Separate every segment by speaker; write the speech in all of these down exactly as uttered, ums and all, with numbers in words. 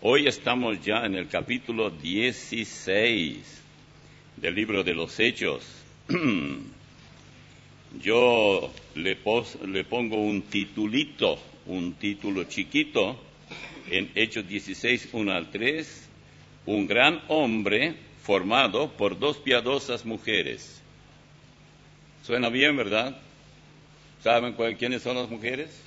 Speaker 1: Hoy estamos ya en el capítulo dieciséis del libro de los Hechos. Yo le, pos, le pongo un titulito, un título chiquito, en Hechos dieciséis, uno al tres, un gran hombre formado por dos piadosas mujeres. Suena bien, ¿verdad? ¿Saben cuál, quiénes son las mujeres?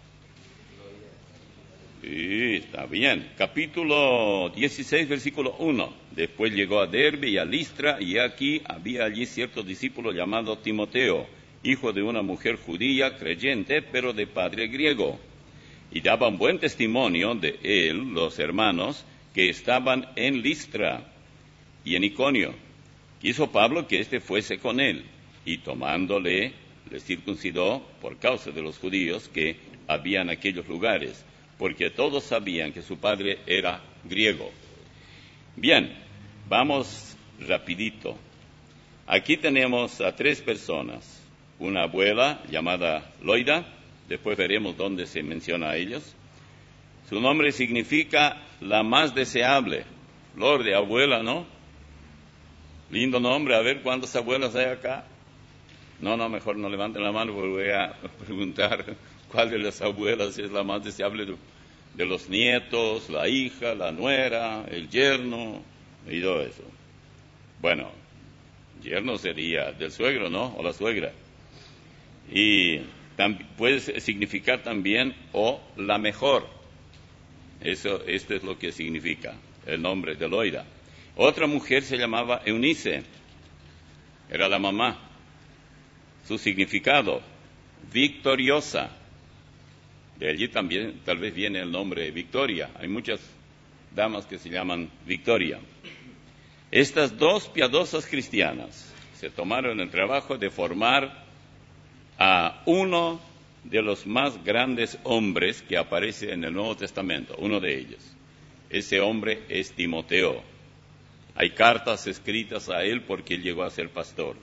Speaker 1: Sí, está bien. Capítulo dieciséis, versículo uno. Después llegó a Derbe y a Listra, y aquí había allí cierto discípulo llamado Timoteo, hijo de una mujer judía, creyente, pero de padre griego. Y daban buen testimonio de él los hermanos que estaban en Listra y en Iconio. Quiso Pablo que éste fuese con él, y tomándole, le circuncidó por causa de los judíos que había en aquellos lugares, porque todos sabían que su padre era griego. Bien, vamos rapidito. Aquí tenemos a tres personas. Una abuela llamada Loida, después veremos dónde se menciona a ellos. Su nombre significa la más deseable. Flor de abuela, ¿no? Lindo nombre. A ver cuántas abuelas hay acá. No, no, mejor no levanten la mano porque voy a preguntar cuál de las abuelas es la más deseable de, de los nietos, la hija, la nuera, el yerno y todo eso. Bueno, yerno sería del suegro, ¿no? O la suegra. Y tam, puede significar también o la mejor. Eso, esto es lo que significa el nombre de Loida. Otra mujer se llamaba Eunice, era la mamá. Su significado, victoriosa. De allí también tal vez viene el nombre Victoria. Hay muchas damas que se llaman Victoria. Estas dos piadosas cristianas se tomaron el trabajo de formar a uno de los más grandes hombres que aparece en el Nuevo Testamento, uno de ellos. Ese hombre es Timoteo. Hay cartas escritas a él porque él llegó a ser pastor.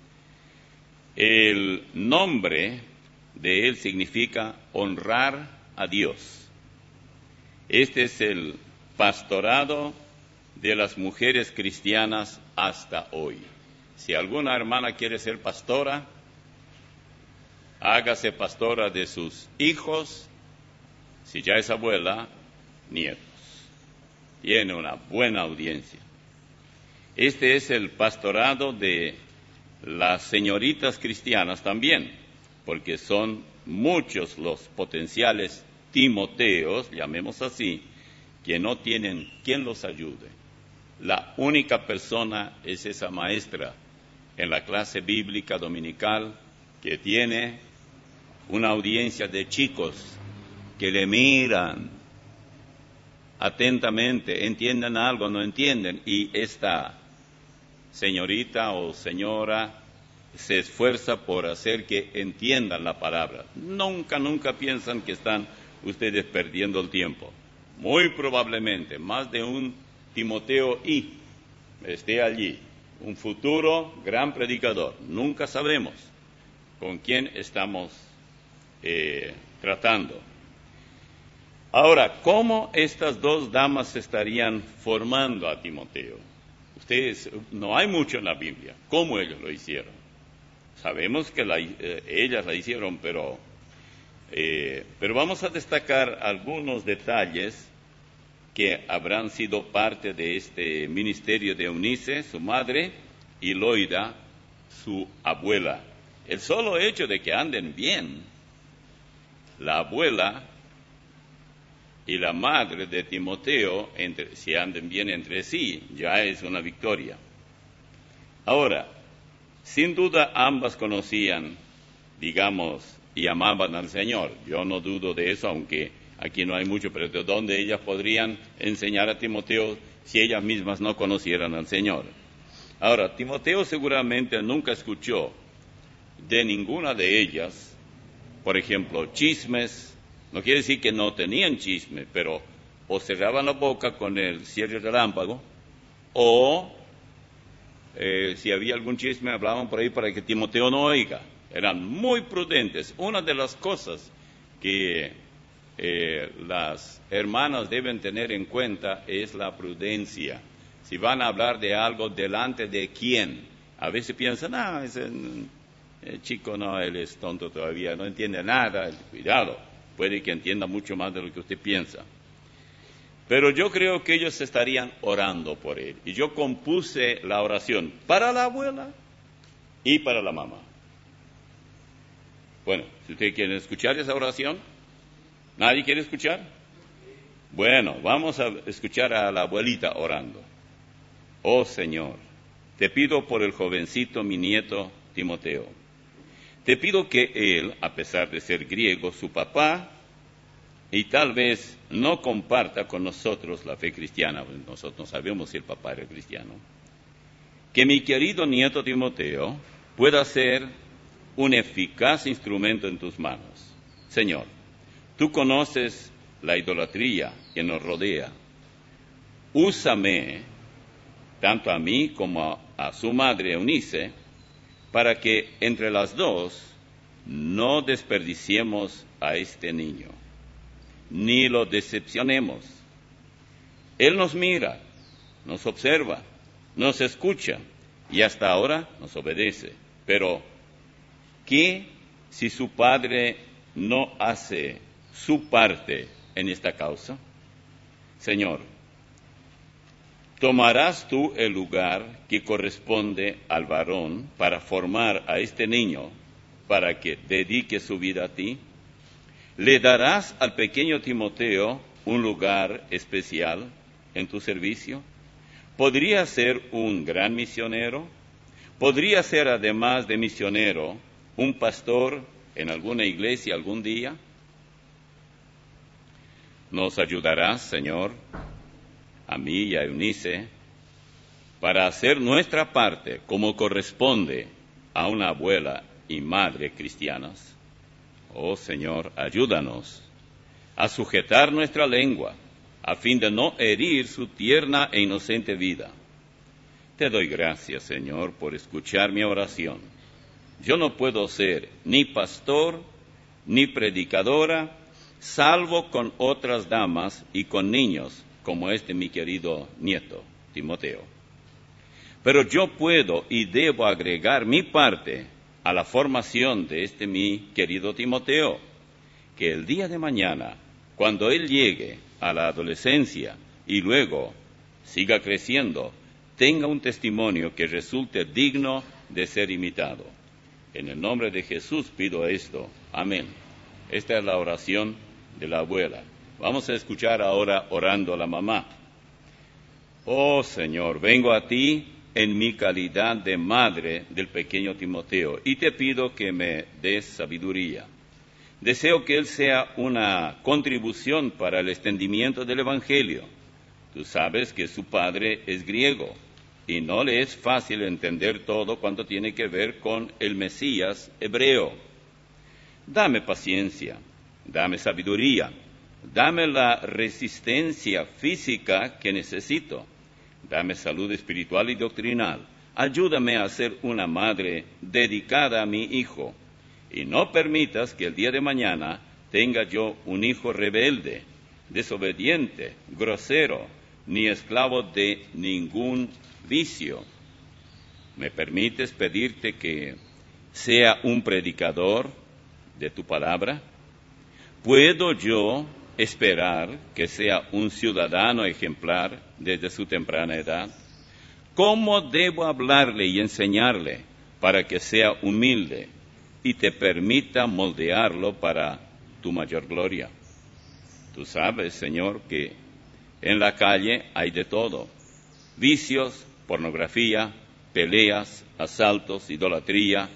Speaker 1: El nombre de él significa honrar a Dios. Este es el pastorado de las mujeres cristianas hasta hoy. Si alguna hermana quiere ser pastora, hágase pastora de sus hijos, si ya es abuela, nietos. Tiene una buena audiencia. Este es el pastorado de las señoritas cristianas también, porque son muchos los potenciales Timoteos, llamemos así, que no tienen quien los ayude. La única persona es esa maestra en la clase bíblica dominical que tiene una audiencia de chicos que le miran atentamente, entienden algo, no entienden, y esta señorita o señora se esfuerza por hacer que entiendan la palabra. Nunca, nunca piensan que están ustedes perdiendo el tiempo. Muy probablemente más de un Timoteo I esté allí, un futuro gran predicador. Nunca sabremos con quién estamos eh, tratando. Ahora, ¿cómo estas dos damas estarían formando a Timoteo? Ustedes, no hay mucho en la Biblia. ¿Cómo ellos lo hicieron? Sabemos que la, eh, ellas la hicieron, pero, eh, pero vamos a destacar algunos detalles que habrán sido parte de este ministerio de Eunice, su madre, y Loida, su abuela. El solo hecho de que anden bien, la abuela y la madre de Timoteo, entre, si anden bien entre sí, ya es una victoria. Ahora, sin duda ambas conocían, digamos, y amaban al Señor. Yo no dudo de eso, aunque aquí no hay mucho, pero ¿de dónde ellas podrían enseñar a Timoteo si ellas mismas no conocieran al Señor? Ahora, Timoteo seguramente nunca escuchó de ninguna de ellas, por ejemplo, chismes. No quiere decir que no tenían chisme, pero o cerraban la boca con el cierre relámpago, o eh, si había algún chisme hablaban por ahí para que Timoteo no oiga. Eran muy prudentes. Una de las cosas que eh, las hermanas deben tener en cuenta es la prudencia. Si van a hablar de algo, delante de quién. A veces piensan, ah, ese el chico no, él es tonto todavía, no entiende nada. Cuidado, puede que entienda mucho más de lo que usted piensa. Pero yo creo que ellos estarían orando por él. Y yo compuse la oración para la abuela y para la mamá. Bueno, si ustedes quieren escuchar esa oración, ¿nadie quiere escuchar? Bueno, vamos a escuchar a la abuelita orando. Oh Señor, te pido por el jovencito, mi nieto Timoteo. Te pido que él, a pesar de ser griego, su papá, y tal vez no comparta con nosotros la fe cristiana, nosotros no sabemos si el papá era cristiano, que mi querido nieto Timoteo pueda ser un eficaz instrumento en tus manos. Señor, tú conoces la idolatría que nos rodea. Úsame, tanto a mí como a, a su madre Eunice, para que entre las dos no desperdiciemos a este niño, ni lo decepcionemos. Él nos mira, nos observa, nos escucha y hasta ahora nos obedece. Pero, ¿qué si su padre no hace su parte en esta causa? Señor, ¿tomarás tú el lugar que corresponde al varón para formar a este niño para que dedique su vida a ti? ¿Le darás al pequeño Timoteo un lugar especial en tu servicio? ¿Podría ser un gran misionero? ¿Podría ser, además de misionero, un pastor en alguna iglesia algún día? ¿Nos ayudarás, Señor, a mí y a Eunice, para hacer nuestra parte como corresponde a una abuela y madre cristianas? Oh Señor, ayúdanos a sujetar nuestra lengua a fin de no herir su tierna e inocente vida. Te doy gracias, Señor, por escuchar mi oración. Yo no puedo ser ni pastor ni predicadora, salvo con otras damas y con niños, como este mi querido nieto, Timoteo. Pero yo puedo y debo agregar mi parte a la formación de este mi querido Timoteo, que el día de mañana, cuando él llegue a la adolescencia y luego siga creciendo, tenga un testimonio que resulte digno de ser imitado. En el nombre de Jesús pido esto. Amén. Esta es la oración de la abuela. Vamos a escuchar ahora orando a la mamá. Oh Señor, vengo a ti en mi calidad de madre del pequeño Timoteo y te pido que me des sabiduría. Deseo que él sea una contribución para el extendimiento del Evangelio. Tú sabes que su padre es griego y no le es fácil entender todo cuanto tiene que ver con el Mesías hebreo. Dame paciencia, dame sabiduría, dame la resistencia física que necesito. Dame salud espiritual y doctrinal. Ayúdame a ser una madre dedicada a mi hijo. Y no permitas que el día de mañana tenga yo un hijo rebelde, desobediente, grosero, ni esclavo de ningún vicio. ¿Me permites pedirte que sea un predicador de tu palabra? ¿Puedo yo esperar que sea un ciudadano ejemplar desde su temprana edad? ¿Cómo debo hablarle y enseñarle para que sea humilde y te permita moldearlo para tu mayor gloria? Tú sabes, Señor, que en la calle hay de todo: vicios, pornografía, peleas, asaltos, idolatría,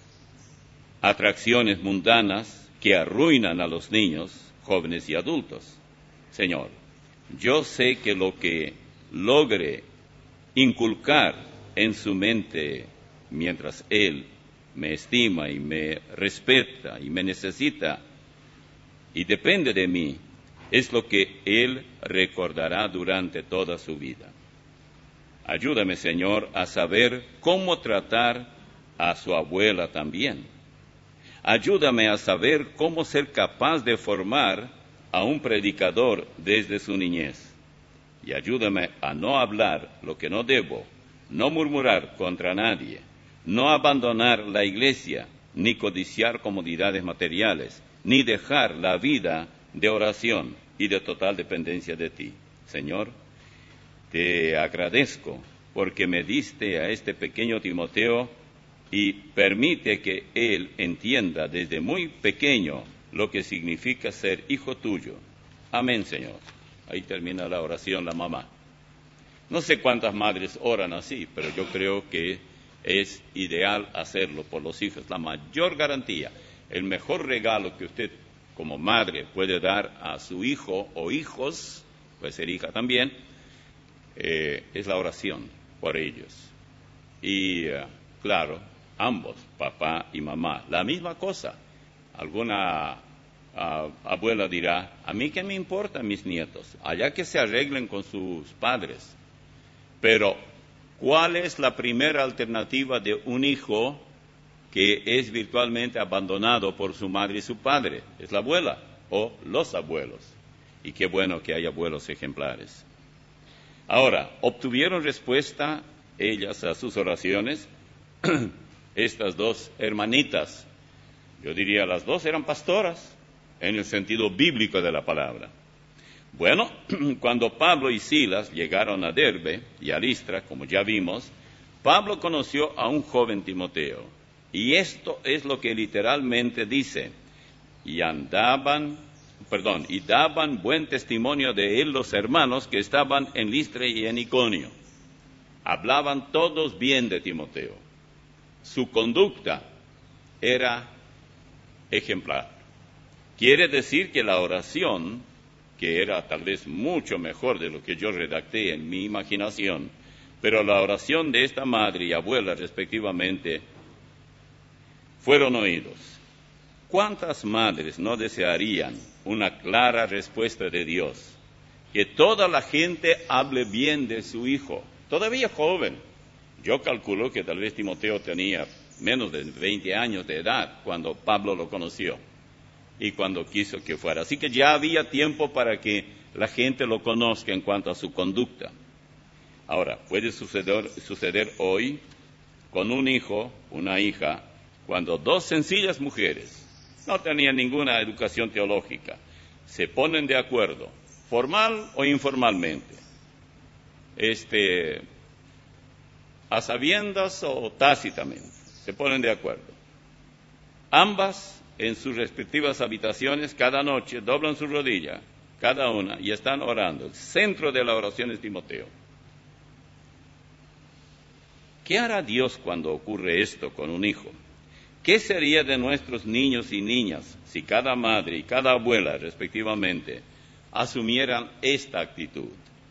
Speaker 1: atracciones mundanas que arruinan a los niños, jóvenes y adultos. Señor, yo sé que lo que logre inculcar en su mente mientras él me estima y me respeta y me necesita y depende de mí, es lo que él recordará durante toda su vida. Ayúdame, Señor, a saber cómo tratar a su abuela también. Ayúdame a saber cómo ser capaz de formar a un predicador desde su niñez. Y ayúdame a no hablar lo que no debo, no murmurar contra nadie, no abandonar la iglesia, ni codiciar comodidades materiales, ni dejar la vida de oración y de total dependencia de ti. Señor, te agradezco porque me diste a este pequeño Timoteo y permite que él entienda desde muy pequeño lo que significa ser hijo tuyo. Amén, Señor. Ahí termina la oración la mamá. No sé cuántas madres oran así, pero yo creo que es ideal hacerlo por los hijos. La mayor garantía, el mejor regalo que usted como madre puede dar a su hijo o hijos, puede ser hija también, eh, es la oración por ellos. Y uh, claro, ambos, papá y mamá, la misma cosa. Alguna uh, abuela dirá, a mí qué me importan mis nietos, allá que se arreglen con sus padres. Pero, ¿cuál es la primera alternativa de un hijo que es virtualmente abandonado por su madre y su padre? Es la abuela o los abuelos. Y qué bueno que hay abuelos ejemplares. Ahora, obtuvieron respuesta ellas a sus oraciones. Estas dos hermanitas, yo diría las dos eran pastoras en el sentido bíblico de la palabra. Bueno, cuando Pablo y Silas llegaron a Derbe y a Listra, como ya vimos, Pablo conoció a un joven Timoteo. Y esto es lo que literalmente dice. Y andaban, perdón, y daban buen testimonio de él los hermanos que estaban en Listra y en Iconio. Hablaban todos bien de Timoteo. Su conducta era ejemplar. Quiere decir que la oración, que era tal vez mucho mejor de lo que yo redacté en mi imaginación, pero la oración de esta madre y abuela respectivamente fueron oídos. ¿Cuántas madres no desearían una clara respuesta de Dios? Que toda la gente hable bien de su hijo, todavía joven. Yo calculo que tal vez Timoteo tenía menos de veinte años de edad cuando Pablo lo conoció y cuando quiso que fuera. Así que ya había tiempo para que la gente lo conozca en cuanto a su conducta. Ahora, puede suceder, suceder hoy con un hijo, una hija, cuando dos sencillas mujeres no tenían ninguna educación teológica, se ponen de acuerdo, formal o informalmente, este, a sabiendas o tácitamente, se ponen de acuerdo. Ambas, en sus respectivas habitaciones, cada noche doblan su rodilla, cada una, y están orando. El centro de la oración es Timoteo. ¿Qué hará Dios cuando ocurre esto con un hijo? ¿Qué sería de nuestros niños y niñas si cada madre y cada abuela, respectivamente, asumieran esta actitud?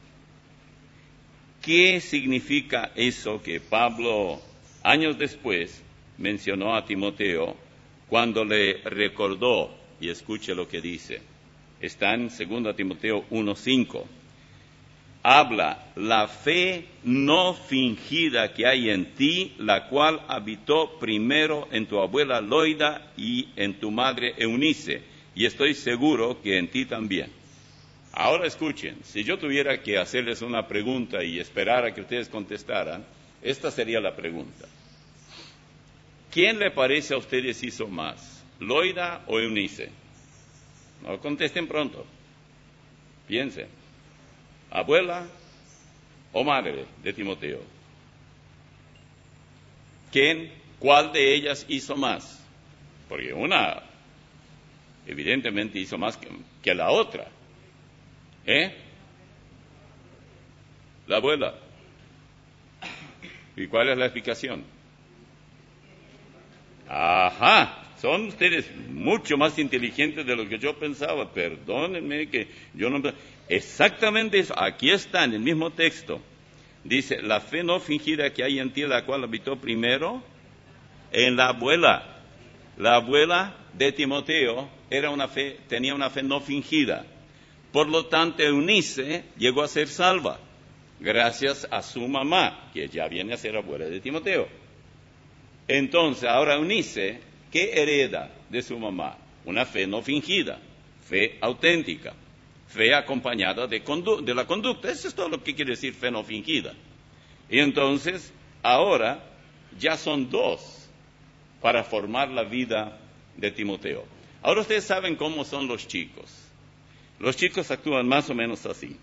Speaker 1: ¿Qué significa eso que Pablo, años después, mencionó a Timoteo cuando le recordó? Y escuche lo que dice. Está en segundo Timoteo uno cinco. Habla la fe no fingida que hay en ti, la cual habitó primero en tu abuela Loida y en tu madre Eunice, y estoy seguro que en ti también. Ahora escuchen, si yo tuviera que hacerles una pregunta y esperar a que ustedes contestaran, esta sería la pregunta. ¿Quién le parece a ustedes hizo más, Loida o Eunice? No contesten pronto, piensen. ¿Abuela o madre de Timoteo? ¿Quién, cuál de ellas hizo más? Porque una evidentemente hizo más que, que la otra. ¿Eh? La abuela. ¿Y cuál es la explicación? Ajá. Son ustedes mucho más inteligentes de lo que yo pensaba. Perdónenme que yo no... Exactamente eso. Aquí está en el mismo texto. Dice, la fe no fingida que hay en ti, la cual habitó primero en la abuela. La abuela de Timoteo era una fe, tenía una fe no fingida. Por lo tanto, Eunice llegó a ser salva gracias a su mamá, que ya viene a ser abuela de Timoteo. Entonces, ahora Eunice, ¿qué hereda de su mamá? Una fe no fingida. fe auténtica, fe acompañada de, condu- de la conducta. Eso es todo lo que quiere decir fe no fingida. Y entonces, ahora ya son dos para formar la vida de Timoteo. Ahora ustedes saben cómo son los chicos. Los chicos actúan más o menos así.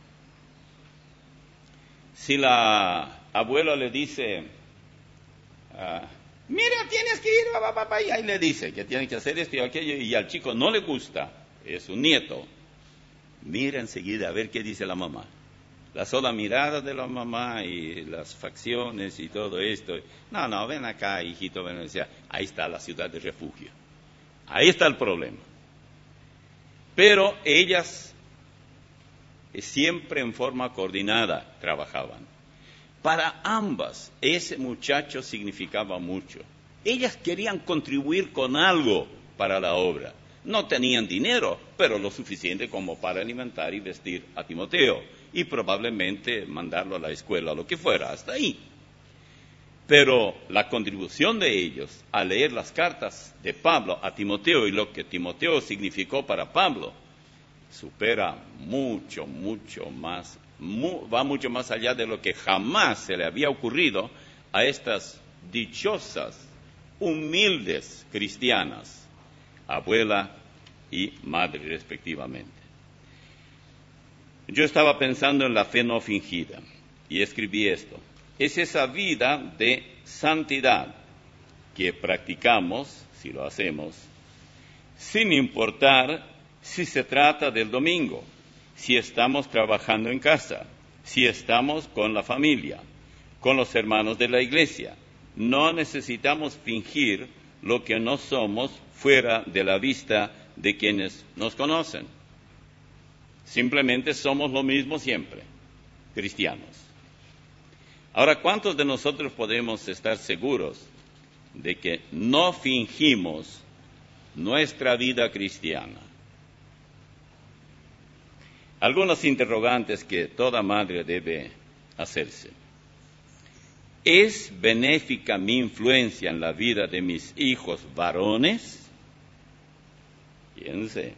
Speaker 1: Si la abuela le dice, uh, mira, tienes que ir, papá, papá, y ahí le dice que tiene que hacer esto y aquello, y al chico no le gusta, es un nieto, mira enseguida a ver qué dice la mamá. La sola mirada de la mamá y las facciones y todo esto. No, no, ven acá, hijito, ven, decía, ahí está la ciudad de refugio. Ahí está el problema. Pero ellas siempre en forma coordinada trabajaban. Para ambas, ese muchacho significaba mucho. Ellas querían contribuir con algo para la obra. No tenían dinero, pero lo suficiente como para alimentar y vestir a Timoteo, y probablemente mandarlo a la escuela, lo que fuera, hasta ahí. Pero la contribución de ellos a leer las cartas de Pablo a Timoteo y lo que Timoteo significó para Pablo, supera mucho, mucho más, mu- va mucho más allá de lo que jamás se le había ocurrido a estas dichosas, humildes cristianas, abuela y madre respectivamente. Yo estaba pensando en la fe no fingida y escribí esto. Es esa vida de santidad que practicamos, si lo hacemos, sin importar si se trata del domingo, si estamos trabajando en casa, si estamos con la familia, con los hermanos de la iglesia. No necesitamos fingir lo que no somos fuera de la vista de quienes nos conocen. Simplemente somos lo mismo siempre, cristianos. Ahora, ¿cuántos de nosotros podemos estar seguros de que no fingimos nuestra vida cristiana? Algunos interrogantes que toda madre debe hacerse. ¿Es benéfica mi influencia en la vida de mis hijos varones? Piense.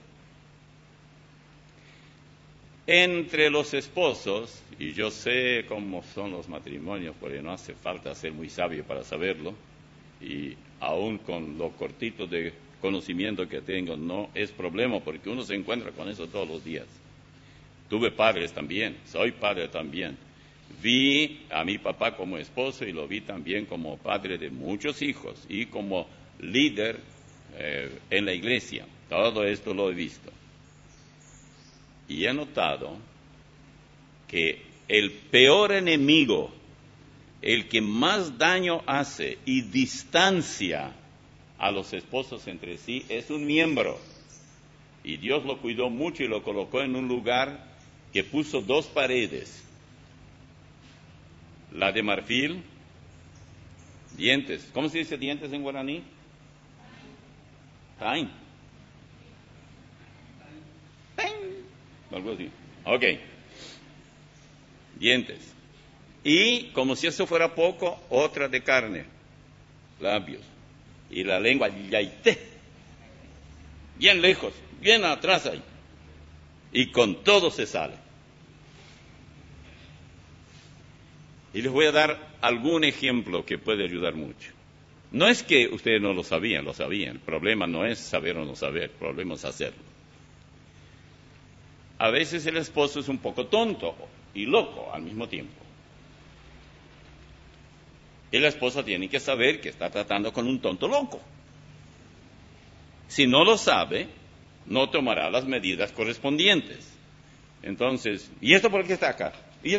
Speaker 1: Entre los esposos, y yo sé cómo son los matrimonios, porque no hace falta ser muy sabio para saberlo, y aún con lo cortito de conocimiento que tengo, no es problema, porque uno se encuentra con eso todos los días. Tuve padres también, soy padre también. Vi a mi papá como esposo y lo vi también como padre de muchos hijos y como líder eh, en la iglesia. Todo esto lo he visto. Y he notado que el peor enemigo, el que más daño hace y distancia a los esposos entre sí, es un miembro. Y Dios lo cuidó mucho y lo colocó en un lugar que puso dos paredes. La de marfil, dientes. ¿Cómo se dice dientes en guaraní? Tain. Tain. Algo así. Ok. Dientes. Y, como si eso fuera poco, otra de carne. Labios. Y la lengua, yaité. Bien lejos, bien atrás ahí. Y con todo se sale. Y les voy a dar algún ejemplo que puede ayudar mucho. No es que ustedes no lo sabían, lo sabían. El problema no es saber o no saber, el problema es hacerlo. A veces el esposo es un poco tonto y loco al mismo tiempo. Y la esposa tiene que saber que está tratando con un tonto loco. Si no lo sabe, no tomará las medidas correspondientes. Entonces, ¿y esto por qué está acá? Y,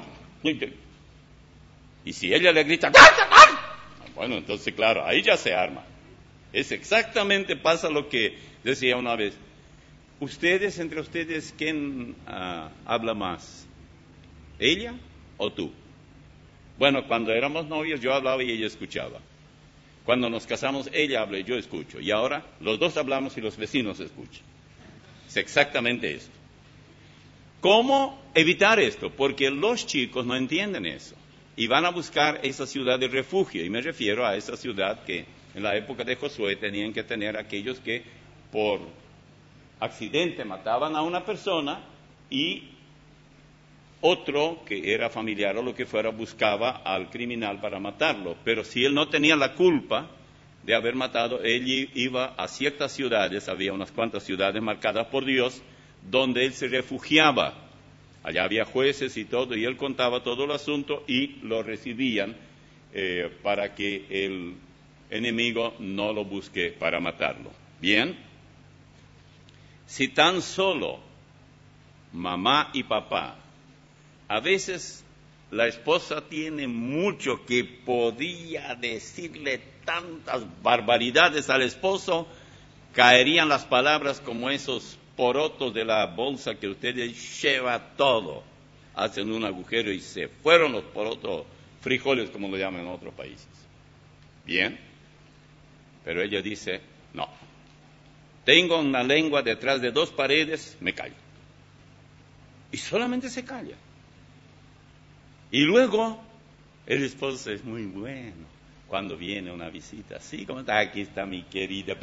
Speaker 1: y si ella le grita, bueno, entonces claro, ahí ya se arma. Es exactamente pasa lo que decía una vez. Ustedes, entre ustedes, ¿quién uh, habla más? ¿Ella o tú? Bueno, cuando éramos novios yo hablaba y ella escuchaba. Cuando nos casamos, ella habla y yo escucho. Y ahora los dos hablamos y los vecinos escuchan. Es exactamente esto. ¿Cómo evitar esto? Porque los chicos no entienden eso. Y van a buscar esa ciudad de refugio. Y me refiero a esa ciudad que en la época de Josué tenían que tener aquellos que por accidente mataban a una persona y otro que era familiar o lo que fuera buscaba al criminal para matarlo. Pero si él no tenía la culpa de haber matado, él iba a ciertas ciudades, había unas cuantas ciudades marcadas por Dios, donde él se refugiaba. Allá había jueces y todo, y él contaba todo el asunto y lo recibían eh, para que el enemigo no lo busque para matarlo. Bien, si tan solo mamá y papá, a veces la esposa tiene mucho que podía decirle tantas barbaridades al esposo, caerían las palabras como esos porotos de la bolsa que usted lleva todo, hacen un agujero y se fueron los porotos, frijoles como lo llaman en otros países. Bien, pero ella dice, no, tengo una lengua detrás de dos paredes, me callo. Y solamente se calla. Y luego el esposo es muy bueno cuando viene una visita, así como está, aquí está mi querida,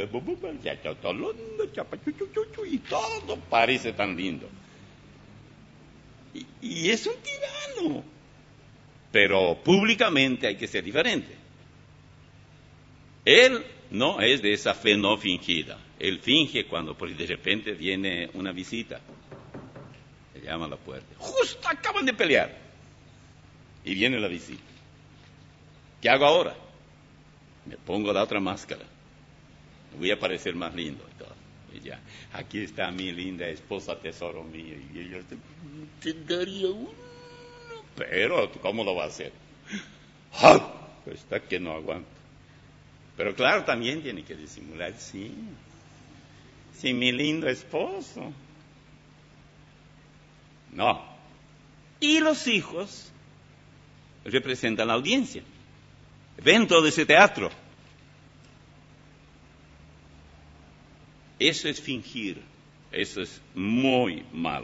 Speaker 1: y todo parece tan lindo. Y, y es un tirano, pero públicamente hay que ser diferente. Él no es de esa fe no fingida, él finge cuando de repente viene una visita, le llama a la puerta, justo acaban de pelear. Y viene la visita. ¿Qué hago ahora? Me pongo la otra máscara. Me voy a parecer más lindo y todo. Y ya, aquí está mi linda esposa, tesoro mío. Y ella te daría uno. Pero, ¿cómo lo va a hacer? ¡Ah! Está que no aguanto. Pero claro, también tiene que disimular, sí. Sí, mi lindo esposo. No. Y los hijos representan la audiencia. Ven todo ese teatro. Eso es fingir. Eso es muy malo.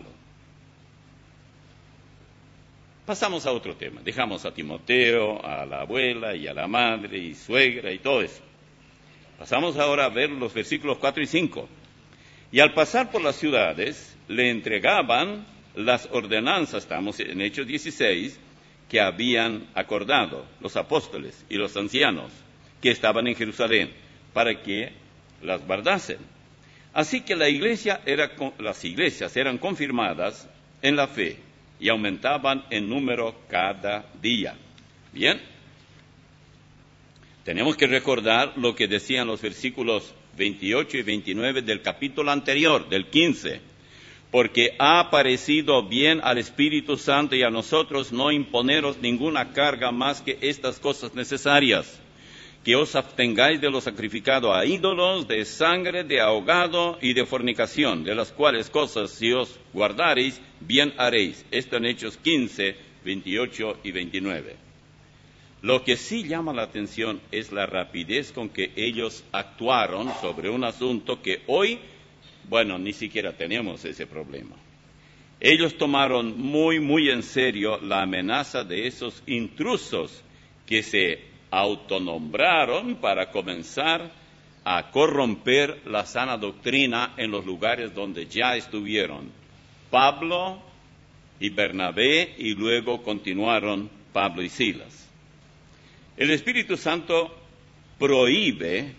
Speaker 1: Pasamos a otro tema. Dejamos a Timoteo, a la abuela y a la madre y suegra y todo eso. Pasamos ahora a ver los versículos cuatro y cinco. Y al pasar por las ciudades, le entregaban las ordenanzas, estamos en Hechos dieciséis, que habían acordado los apóstoles y los ancianos que estaban en Jerusalén, para que las guardasen. Así que la iglesia era, las iglesias eran confirmadas en la fe y aumentaban en número cada día. Bien, tenemos que recordar lo que decían los versículos veintiocho y veintinueve del capítulo anterior, del quince. Porque ha parecido bien al Espíritu Santo y a nosotros no imponeros ninguna carga más que estas cosas necesarias, que os abstengáis de lo sacrificado a ídolos, de sangre, de ahogado y de fornicación, de las cuales cosas si os guardareis, bien haréis. Esto en Hechos quince, veintiocho y veintinueve. Lo que sí llama la atención es la rapidez con que ellos actuaron sobre un asunto que hoy, bueno, ni siquiera tenemos ese problema. Ellos tomaron muy, muy en serio la amenaza de esos intrusos que se autonombraron para comenzar a corromper la sana doctrina en los lugares donde ya estuvieron Pablo y Bernabé, y luego continuaron Pablo y Silas. El Espíritu Santo prohíbe,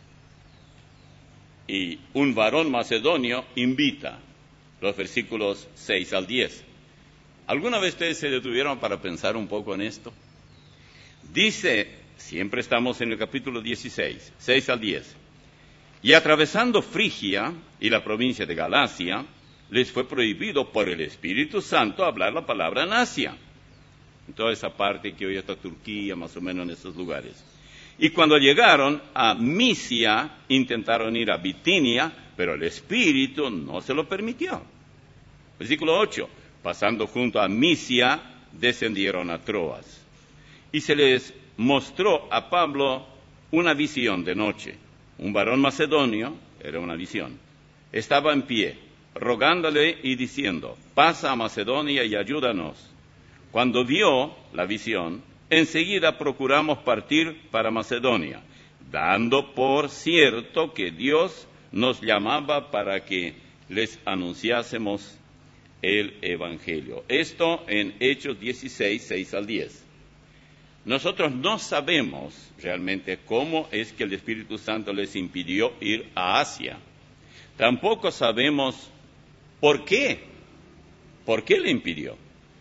Speaker 1: y un varón macedonio invita, los versículos seis al diez. ¿Alguna vez ustedes se detuvieron para pensar un poco en esto? Dice, siempre estamos en el capítulo dieciséis, seis al diez. Y atravesando Frigia y la provincia de Galacia, les fue prohibido por el Espíritu Santo hablar la palabra en Asia. En toda esa parte que hoy está Turquía, más o menos en esos lugares. Y cuando llegaron a Misia, intentaron ir a Bitinia, pero el Espíritu no se lo permitió. Versículo ocho. Pasando junto a Misia, descendieron a Troas. Y se les mostró a Pablo una visión de noche. Un varón macedonio, era una visión, estaba en pie, rogándole y diciendo, pasa a Macedonia y ayúdanos. Cuando vio la visión, enseguida procuramos partir para Macedonia, dando por cierto que Dios nos llamaba para que les anunciásemos el Evangelio. Esto en Hechos dieciséis, seis al diez. Nosotros no sabemos realmente cómo es que el Espíritu Santo les impidió ir a Asia. Tampoco sabemos por qué. ¿Por qué le impidió?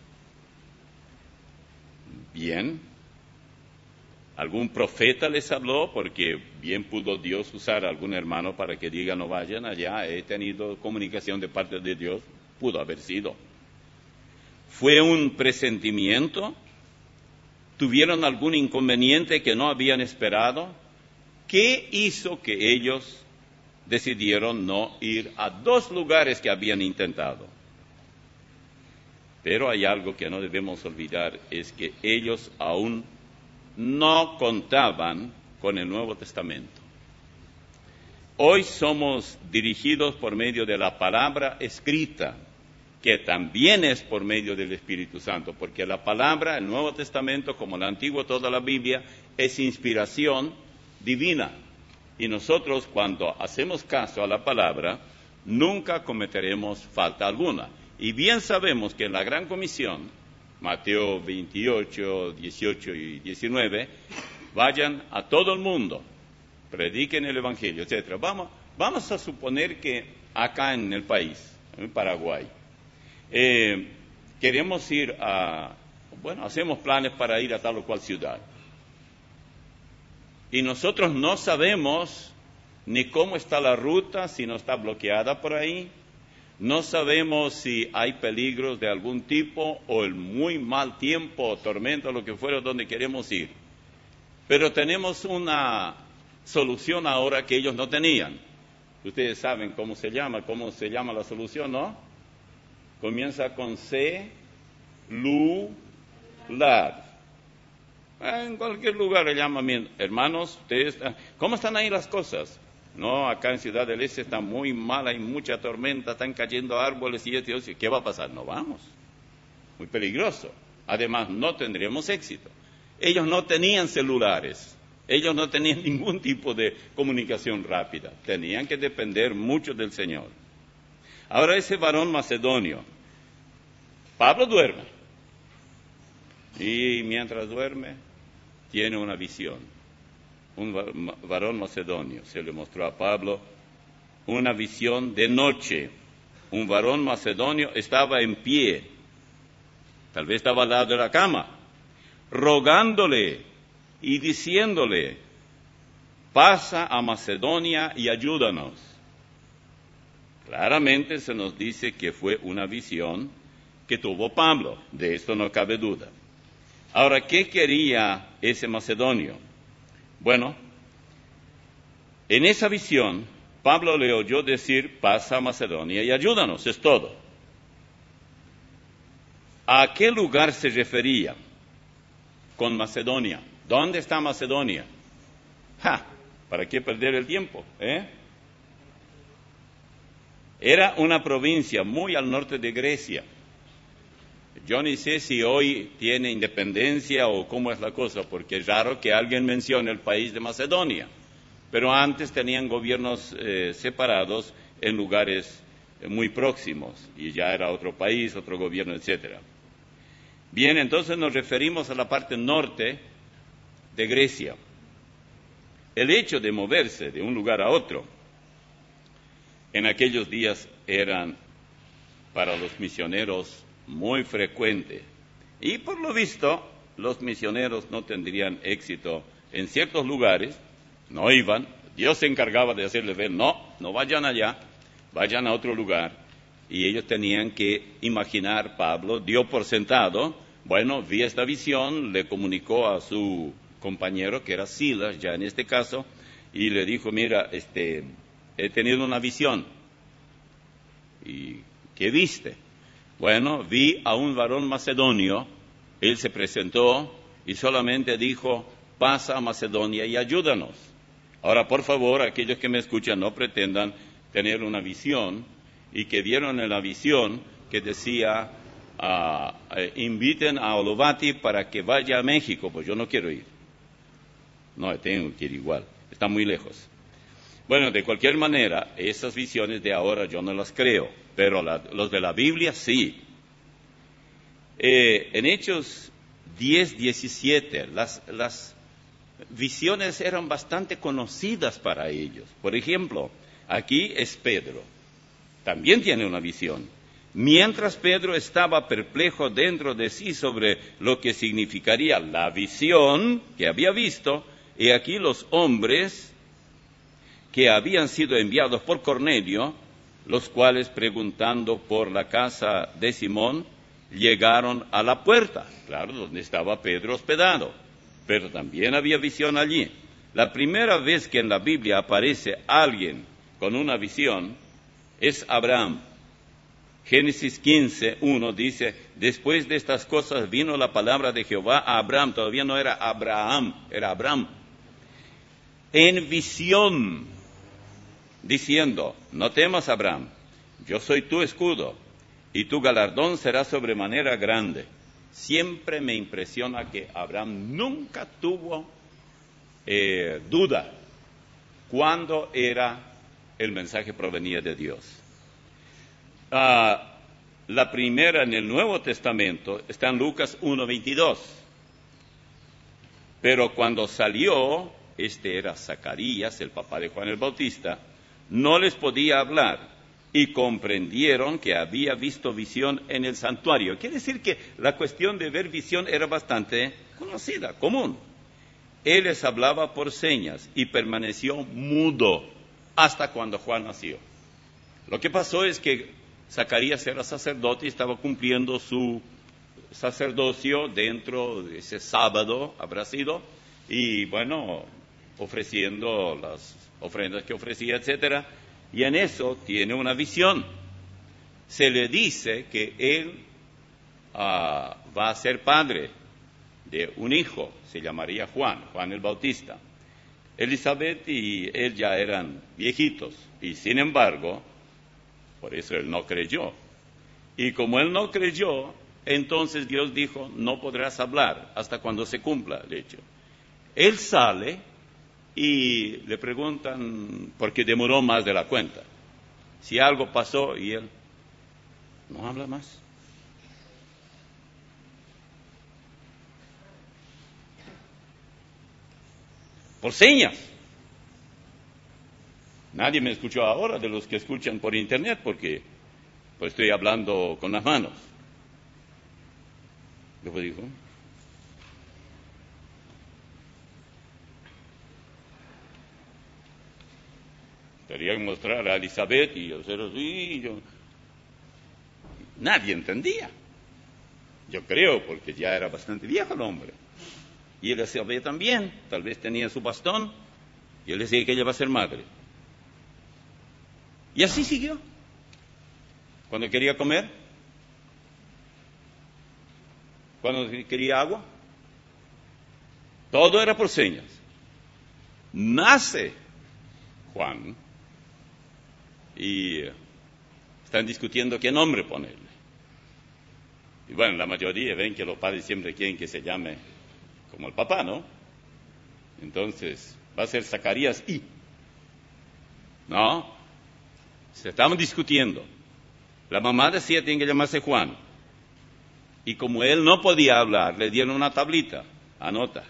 Speaker 1: Bien, algún profeta les habló, porque bien pudo Dios usar a algún hermano para que diga no vayan allá, he tenido comunicación de parte de Dios, pudo haber sido. ¿Fue un presentimiento? ¿Tuvieron algún inconveniente que no habían esperado? ¿Qué hizo que ellos decidieron no ir a dos lugares que habían intentado? Pero hay algo que no debemos olvidar, es que ellos aún no contaban con el Nuevo Testamento. Hoy somos dirigidos por medio de la palabra escrita, que también es por medio del Espíritu Santo, porque la palabra, el Nuevo Testamento, como el Antiguo, toda la Biblia, es inspiración divina. Y nosotros, cuando hacemos caso a la palabra, nunca cometeremos falta alguna. Y bien sabemos que en la Gran Comisión, Mateo veintiocho, dieciocho y diecinueve, vayan a todo el mundo, prediquen el Evangelio, etcétera. Vamos, vamos a suponer que acá en el país, en Paraguay, eh, queremos ir a, bueno, hacemos planes para ir a tal o cual ciudad. Y nosotros no sabemos ni cómo está la ruta, si no está bloqueada por ahí. No sabemos si hay peligros de algún tipo o el muy mal tiempo o tormenta, lo que fuera, donde queremos ir. Pero tenemos una solución ahora que ellos no tenían. Ustedes saben cómo se llama, cómo se llama la solución, ¿no? Comienza con C, Lu, Lar. En cualquier lugar le llaman, hermanos, ustedes, ¿cómo están ahí las cosas? No, acá en Ciudad del Este está muy mal, hay mucha tormenta, están cayendo árboles y esto y eso. ¿Qué va a pasar? No vamos. Muy peligroso. Además, no tendremos éxito. Ellos no tenían celulares, ellos no tenían ningún tipo de comunicación rápida. Tenían que depender mucho del Señor. Ahora ese varón macedonio, Pablo duerme. Y mientras duerme, tiene una visión. Un varón macedonio, se le mostró a Pablo una visión de noche. Un varón macedonio estaba en pie, tal vez estaba al lado de la cama, rogándole y diciéndole, pasa a Macedonia y ayúdanos. Claramente se nos dice que fue una visión que tuvo Pablo, de esto no cabe duda. Ahora, ¿qué quería ese macedonio? Bueno, en esa visión, Pablo le oyó decir, pasa a Macedonia y ayúdanos, es todo. ¿A qué lugar se refería con Macedonia? ¿Dónde está Macedonia? ¡Ja! ¿Para qué perder el tiempo? ¿Eh? Era una provincia muy al norte de Grecia. Yo ni sé si hoy tiene independencia o cómo es la cosa, porque es raro que alguien mencione el país de Macedonia. Pero antes tenían gobiernos eh, separados en lugares eh, muy próximos, y ya era otro país, otro gobierno, etcétera. Bien, entonces nos referimos a la parte norte de Grecia. El hecho de moverse de un lugar a otro en aquellos días eran para los misioneros muy frecuente. Y por lo visto, los misioneros no tendrían éxito en ciertos lugares, no iban, Dios se encargaba de hacerles ver, no, no vayan allá, vayan a otro lugar. Y ellos tenían que imaginar, Pablo dio por sentado, bueno, vi esta visión, le comunicó a su compañero, que era Silas, ya en este caso, y le dijo, mira, este, he tenido una visión. ¿Y qué viste? Bueno, vi a un varón macedonio, él se presentó y solamente dijo, pasa a Macedonia y ayúdanos. Ahora, por favor, aquellos que me escuchan no pretendan tener una visión y que vieron en la visión que decía, uh, eh, inviten a Olovati para que vaya a México, pues yo no quiero ir. No, tengo que ir igual, está muy lejos. Bueno, de cualquier manera, esas visiones de ahora yo no las creo, pero la, los de la Biblia sí. Eh, en Hechos diez, diecisiete, las, las visiones eran bastante conocidas para ellos. Por ejemplo, aquí es Pedro, también tiene una visión. Mientras Pedro estaba perplejo dentro de sí sobre lo que significaría la visión que había visto, y aquí los hombres que habían sido enviados por Cornelio, los cuales preguntando por la casa de Simón, llegaron a la puerta, claro, donde estaba Pedro hospedado, pero también había visión allí. La primera vez que en la Biblia aparece alguien con una visión es Abraham. Génesis quince, uno dice, después de estas cosas vino la palabra de Jehová a Abraham, todavía no era Abraham, era Abraham, en visión, diciendo, no temas, Abraham, yo soy tu escudo, y tu galardón será sobremanera grande. Siempre me impresiona que Abraham nunca tuvo eh, duda cuando era el mensaje provenía de Dios. Ah, la primera en el Nuevo Testamento está en Lucas uno veintidós. Pero cuando salió, este era Zacarías, el papá de Juan el Bautista, no les podía hablar y comprendieron que había visto visión en el santuario. Quiere decir que la cuestión de ver visión era bastante conocida, común. Él les hablaba por señas y permaneció mudo hasta cuando Juan nació. Lo que pasó es que Zacarías era sacerdote y estaba cumpliendo su sacerdocio dentro de ese sábado, habrá sido, y bueno, ofreciendo las ofrendas que ofrecía, etcétera, y en eso tiene una visión. Se le dice que él uh, va a ser padre de un hijo, se llamaría Juan, Juan el Bautista. Elizabeth y él ya eran viejitos, y sin embargo, por eso él no creyó. Y como él no creyó, entonces Dios dijo, no podrás hablar hasta cuando se cumpla el hecho. Él sale y le preguntan, porque demoró más de la cuenta, si algo pasó, y él no habla más. Por señas. Nadie me escuchó ahora de los que escuchan por internet, porque pues estoy hablando con las manos. Luego dijo, querían mostrar a Elizabeth y hacer así, y yo... Nadie entendía. Yo creo, porque ya era bastante viejo el hombre. Y Elizabeth también, tal vez tenía su bastón, y él decía que ella va a ser madre. Y así siguió. Cuando quería comer, cuando quería agua, todo era por señas. Nace Juan y están discutiendo qué nombre ponerle. Y bueno, la mayoría ven que los padres siempre quieren que se llame como el papá, ¿no? Entonces, va a ser Zacarías y... No, se estaban discutiendo. La mamá decía tiene que llamarse Juan. Y como él no podía hablar, le dieron una tablita. Anota.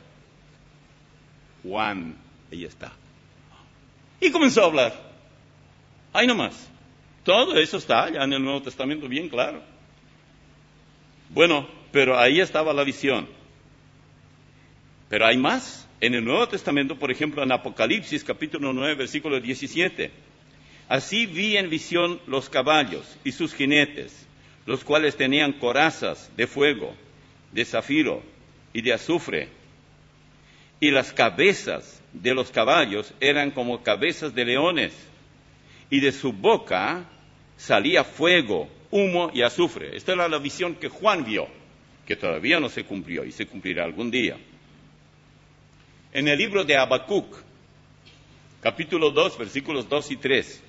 Speaker 1: Juan, ahí está. Y comenzó a hablar. Ahí nomás. Todo eso está ya en el Nuevo Testamento bien claro. Bueno, pero ahí estaba la visión. Pero hay más. En el Nuevo Testamento, por ejemplo, en Apocalipsis, capítulo nueve, versículo diecisiete. Así vi en visión los caballos y sus jinetes, los cuales tenían corazas de fuego, de zafiro y de azufre. Y las cabezas de los caballos eran como cabezas de leones, y de su boca salía fuego, humo y azufre. Esta era la visión que Juan vio, que todavía no se cumplió y se cumplirá algún día. En el libro de Habacuc, capítulo dos, versículos dos y tres,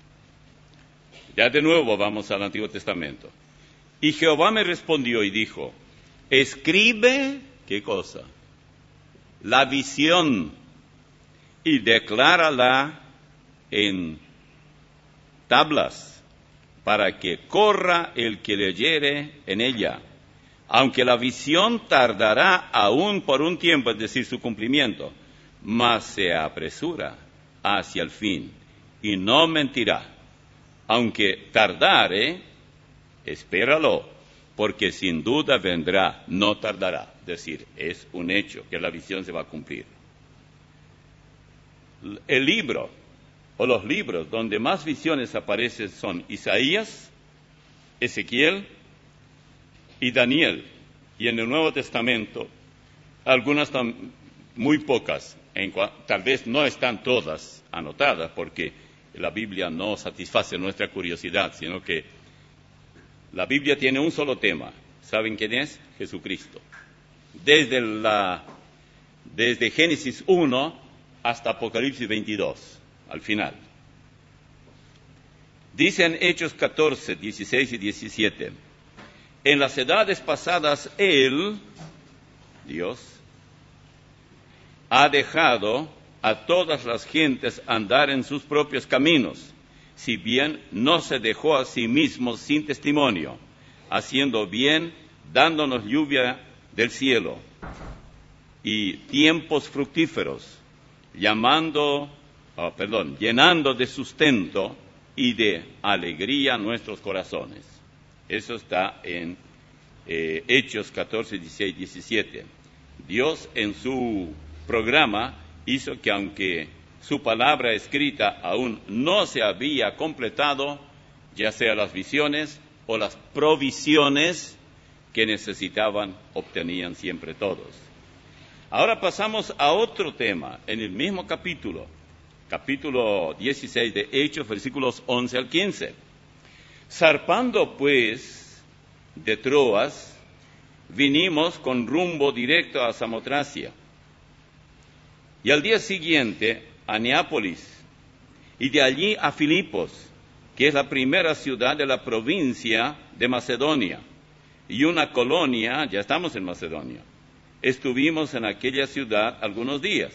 Speaker 1: ya de nuevo vamos al Antiguo Testamento. Y Jehová me respondió y dijo, escribe, ¿qué cosa? La visión y declárala en tablas, para que corra el que leyere en ella. Aunque la visión tardará aún por un tiempo, es decir, su cumplimiento, mas se apresura hacia el fin, y no mentirá. Aunque tardare, espéralo, porque sin duda vendrá, no tardará. Es decir, es un hecho que la visión se va a cumplir. El libro, o los libros donde más visiones aparecen son Isaías, Ezequiel y Daniel. Y en el Nuevo Testamento, algunas tan, muy pocas, en cua, tal vez no están todas anotadas, porque la Biblia no satisface nuestra curiosidad, sino que la Biblia tiene un solo tema. ¿Saben quién es? Jesucristo. Desde, la, desde Génesis uno hasta Apocalipsis veintidós, al final. Dicen Hechos catorce, dieciséis y diecisiete. En las edades pasadas Él, Dios, ha dejado a todas las gentes andar en sus propios caminos, si bien no se dejó a sí mismo sin testimonio, haciendo bien, dándonos lluvia del cielo y tiempos fructíferos, llamando, oh, perdón, llenando de sustento y de alegría nuestros corazones. Eso está en eh, Hechos catorce, dieciséis, diecisiete. Dios en su programa hizo que, aunque su palabra escrita aún no se había completado, ya sea las visiones o las provisiones que necesitaban, obtenían siempre todos. Ahora pasamos a otro tema, en el mismo capítulo, capítulo dieciséis de Hechos, versículos once al quince. Zarpando pues de Troas, vinimos con rumbo directo a Samotracia, y al día siguiente a Neápolis, y de allí a Filipos, que es la primera ciudad de la provincia de Macedonia, y una colonia. Ya estamos en Macedonia. Estuvimos en aquella ciudad algunos días.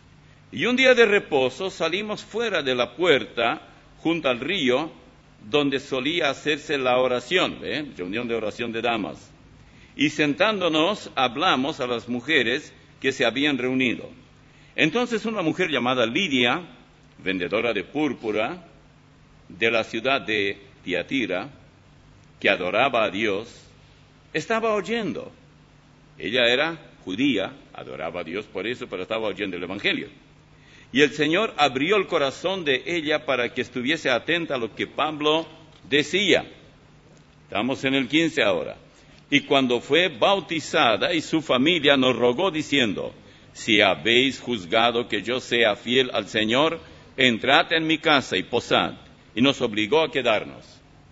Speaker 1: Y un día de reposo salimos fuera de la puerta, junto al río, donde solía hacerse la oración, ¿eh? reunión de oración de damas. Y sentándonos, hablamos a las mujeres que se habían reunido. Entonces una mujer llamada Lidia, vendedora de púrpura, de la ciudad de Tiatira, que adoraba a Dios, estaba oyendo. Ella era judía, adoraba a Dios por eso, pero estaba oyendo el Evangelio. Y el Señor abrió el corazón de ella para que estuviese atenta a lo que Pablo decía. Estamos en el quince ahora. Y cuando fue bautizada, y su familia nos rogó diciendo: si habéis juzgado que yo sea fiel al Señor, entrad en mi casa y posad. Y nos obligó a quedarnos.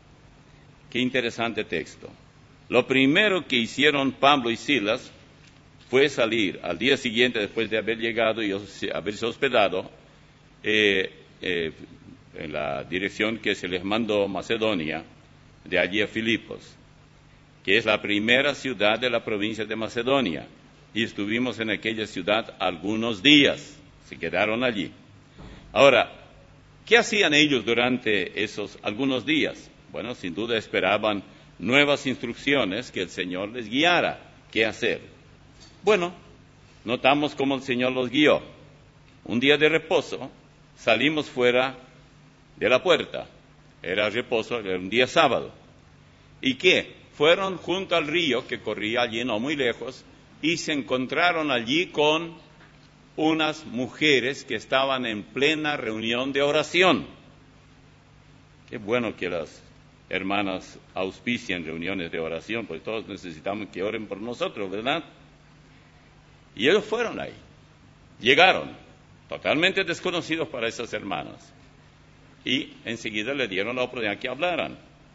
Speaker 1: Qué interesante texto. Lo primero que hicieron Pablo y Silas fue salir al día siguiente, después de haber llegado y haberse hospedado, eh, eh, en la dirección que se les mandó Macedonia, de allí a Filipos, que es la primera ciudad de la provincia de Macedonia. Y estuvimos en aquella ciudad algunos días, se quedaron allí. Ahora, ¿qué hacían ellos durante esos algunos días? Bueno, sin duda esperaban nuevas instrucciones, que el Señor les guiara qué hacer. Bueno, notamos cómo el Señor los guió. Un día de reposo, salimos fuera de la puerta. Era reposo, era un día sábado. ¿Y qué? Fueron junto al río que corría allí, no muy lejos, y se encontraron allí con unas mujeres que estaban en plena reunión de oración. Qué bueno que las hermanas auspician reuniones de oración, porque todos necesitamos que oren por nosotros, ¿verdad? Y ellos fueron ahí. Llegaron, totalmente desconocidos para esas hermanas. Y enseguida le dieron la oportunidad que hablaran.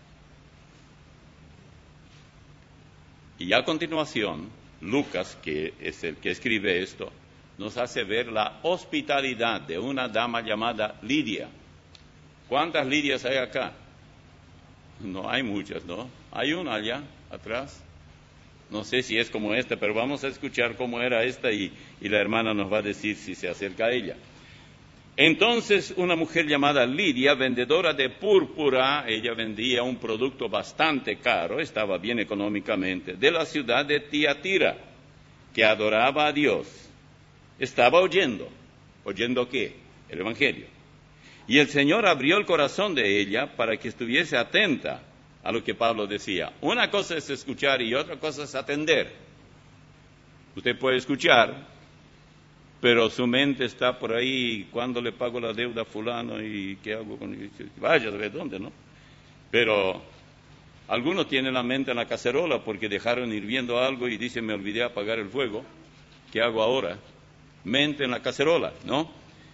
Speaker 1: Y a continuación, Lucas, que es el que escribe esto, nos hace ver la hospitalidad de una dama llamada Lidia. ¿Cuántas Lidias hay acá? No hay muchas, ¿no? Hay una allá atrás. No sé si es como esta, pero vamos a escuchar cómo era esta y, y la hermana nos va a decir si se acerca a ella. Entonces una mujer llamada Lidia, vendedora de púrpura, ella vendía un producto bastante caro, estaba bien económicamente, de la ciudad de Tiatira, que adoraba a Dios, estaba oyendo. ¿Oyendo qué? El Evangelio. Y el Señor abrió el corazón de ella para que estuviese atenta a lo que Pablo decía. Una cosa es escuchar y otra cosa es atender. Usted puede escuchar, pero su mente está por ahí, ¿cuándo le pago la deuda a fulano y qué hago con él? Vaya, ¿de dónde, no? Pero algunos tienen la mente en la cacerola porque dejaron hirviendo algo y dicen, me olvidé apagar el fuego, ¿qué hago ahora? Mente en la cacerola, ¿no?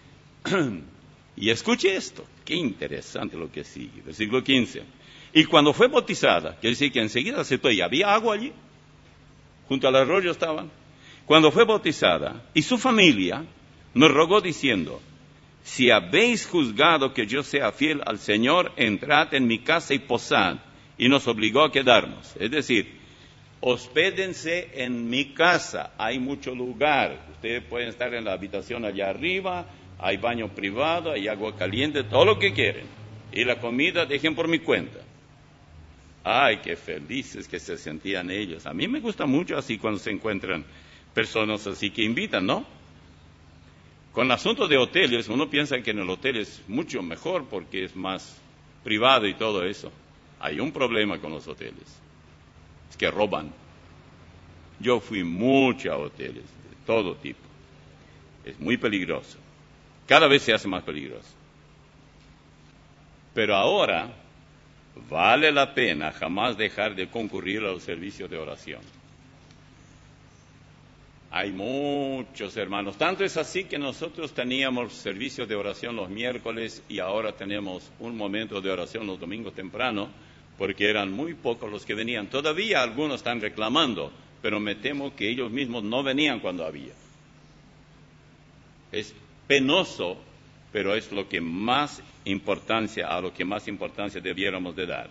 Speaker 1: Y escuche esto, qué interesante lo que sigue, versículo quince. Y cuando fue bautizada, quiere decir que enseguida aceptó, y había agua allí, junto al arroyo estaban. Cuando fue bautizada, y su familia nos rogó diciendo, si habéis juzgado que yo sea fiel al Señor, entrad en mi casa y posad, y nos obligó a quedarnos. Es decir, hospédense en mi casa, hay mucho lugar, ustedes pueden estar en la habitación allá arriba, hay baño privado, hay agua caliente, todo lo que quieren, y la comida dejen por mi cuenta. Ay, qué felices que se sentían ellos. A mí me gusta mucho así cuando se encuentran personas así que invitan, ¿no? Con el asunto de hoteles, uno piensa que en el hotel es mucho mejor porque es más privado y todo eso. Hay un problema con los hoteles, es que roban. Yo fui mucho a hoteles de todo tipo. Es muy peligroso. Cada vez se hace más peligroso. Pero ahora vale la pena jamás dejar de concurrir a los servicios de oración. Hay muchos hermanos. Tanto es así que nosotros teníamos servicios de oración los miércoles y ahora tenemos un momento de oración los domingos temprano, porque eran muy pocos los que venían. Todavía algunos están reclamando, pero me temo que ellos mismos no venían cuando había. Es penoso, pero es lo que más importancia, a lo que más importancia debiéramos de dar.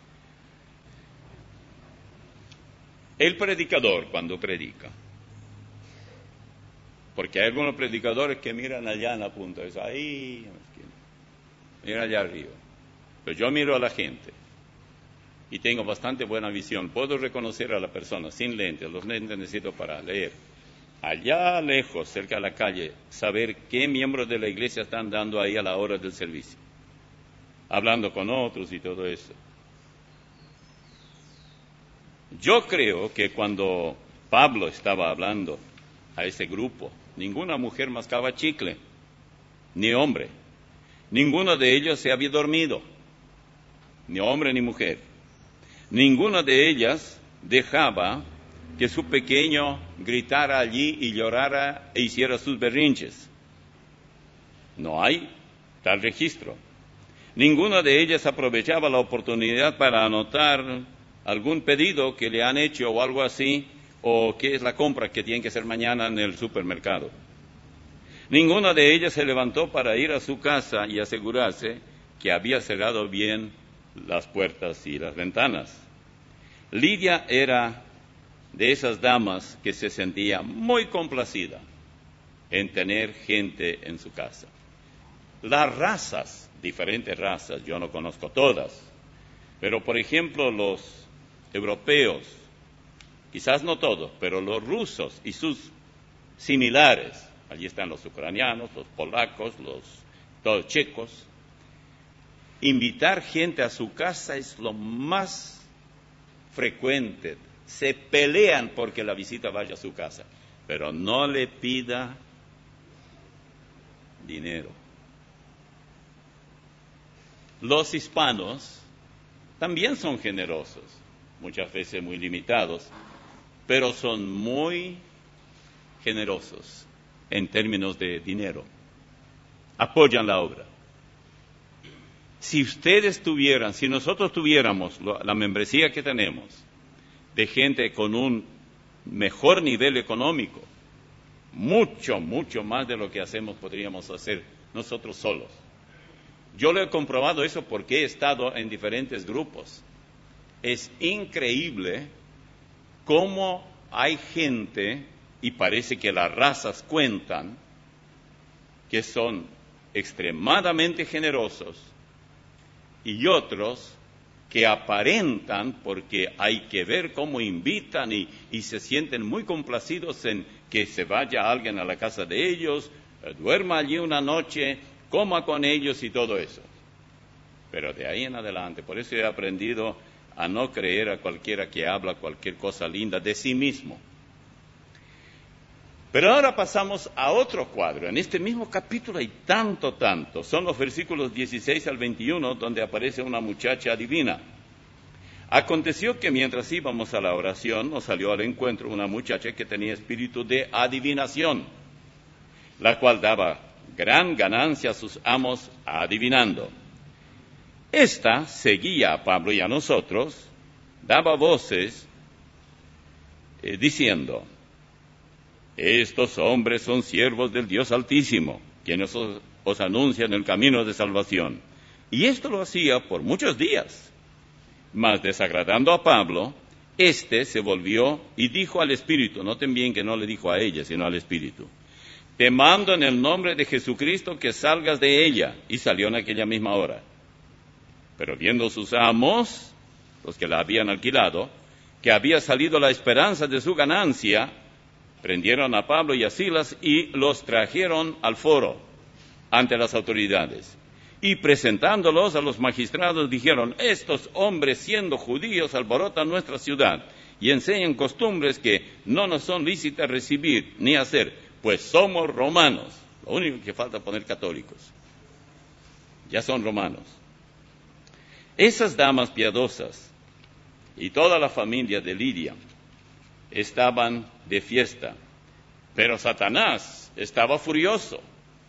Speaker 1: El predicador cuando predica, porque hay algunos predicadores que miran allá en la punta, es ahí, mira allá arriba. Pero yo miro a la gente y tengo bastante buena visión. Puedo reconocer a la persona sin lentes, los lentes necesito para leer. Allá lejos, cerca de la calle, saber qué miembros de la iglesia están dando ahí a la hora del servicio, hablando con otros y todo eso. Yo creo que cuando Pablo estaba hablando a ese grupo, ninguna mujer mascaba chicle, ni hombre. Ninguno de ellos se había dormido, ni hombre ni mujer. Ninguna de ellas dejaba que su pequeño gritara allí y llorara e hiciera sus berrinches. No hay tal registro. Ninguna de ellas aprovechaba la oportunidad para anotar algún pedido que le han hecho o algo así, o qué es la compra que tiene que hacer mañana en el supermercado. Ninguna de ellas se levantó para ir a su casa y asegurarse que había cerrado bien las puertas y las ventanas. Lidia era de esas damas que se sentía muy complacida en tener gente en su casa. Las razas, diferentes razas, yo no conozco todas, pero por ejemplo los europeos, quizás no todos, pero los rusos y sus similares, allí están los ucranianos, los polacos, los todos checos, invitar gente a su casa es lo más frecuente. Se pelean porque la visita vaya a su casa, pero no le pida dinero. Los hispanos también son generosos, muchas veces muy limitados, pero son muy generosos en términos de dinero. Apoyan la obra. Si ustedes tuvieran, si nosotros tuviéramos la membresía que tenemos, de gente con un mejor nivel económico, mucho, mucho más de lo que hacemos podríamos hacer nosotros solos. Yo lo he comprobado eso porque he estado en diferentes grupos. Es increíble cómo hay gente, y parece que las razas cuentan, que son extremadamente generosos y otros que aparentan porque hay que ver cómo invitan y, y se sienten muy complacidos en que se vaya alguien a la casa de ellos, eh, duerma allí una noche, coma con ellos y todo eso. Pero de ahí en adelante, por eso he aprendido a no creer a cualquiera que habla cualquier cosa linda de sí mismo. Pero ahora pasamos a otro cuadro. En este mismo capítulo hay tanto, tanto. Son los versículos dieciséis al veintiuno donde aparece una muchacha adivina. Aconteció que mientras íbamos a la oración, nos salió al encuentro una muchacha que tenía espíritu de adivinación, la cual daba gran ganancia a sus amos adivinando. Esta seguía a Pablo y a nosotros, daba voces eh, diciendo: estos hombres son siervos del Dios Altísimo, quienes os, os anuncian el camino de salvación. Y esto lo hacía por muchos días. Mas desagradando a Pablo, éste se volvió y dijo al Espíritu, noten bien que no le dijo a ella, sino al Espíritu: te mando en el nombre de Jesucristo que salgas de ella. Y salió en aquella misma hora. Pero viendo sus amos, los que la habían alquilado, que había salido la esperanza de su ganancia, prendieron a Pablo y a Silas y los trajeron al foro ante las autoridades. Y presentándolos a los magistrados dijeron: estos hombres, siendo judíos, alborotan nuestra ciudad y enseñan costumbres que no nos son lícitas recibir ni hacer, pues somos romanos. Lo único que falta es poner católicos. Ya son romanos. Esas damas piadosas y toda la familia de Lidia estaban de fiesta, pero Satanás estaba furioso.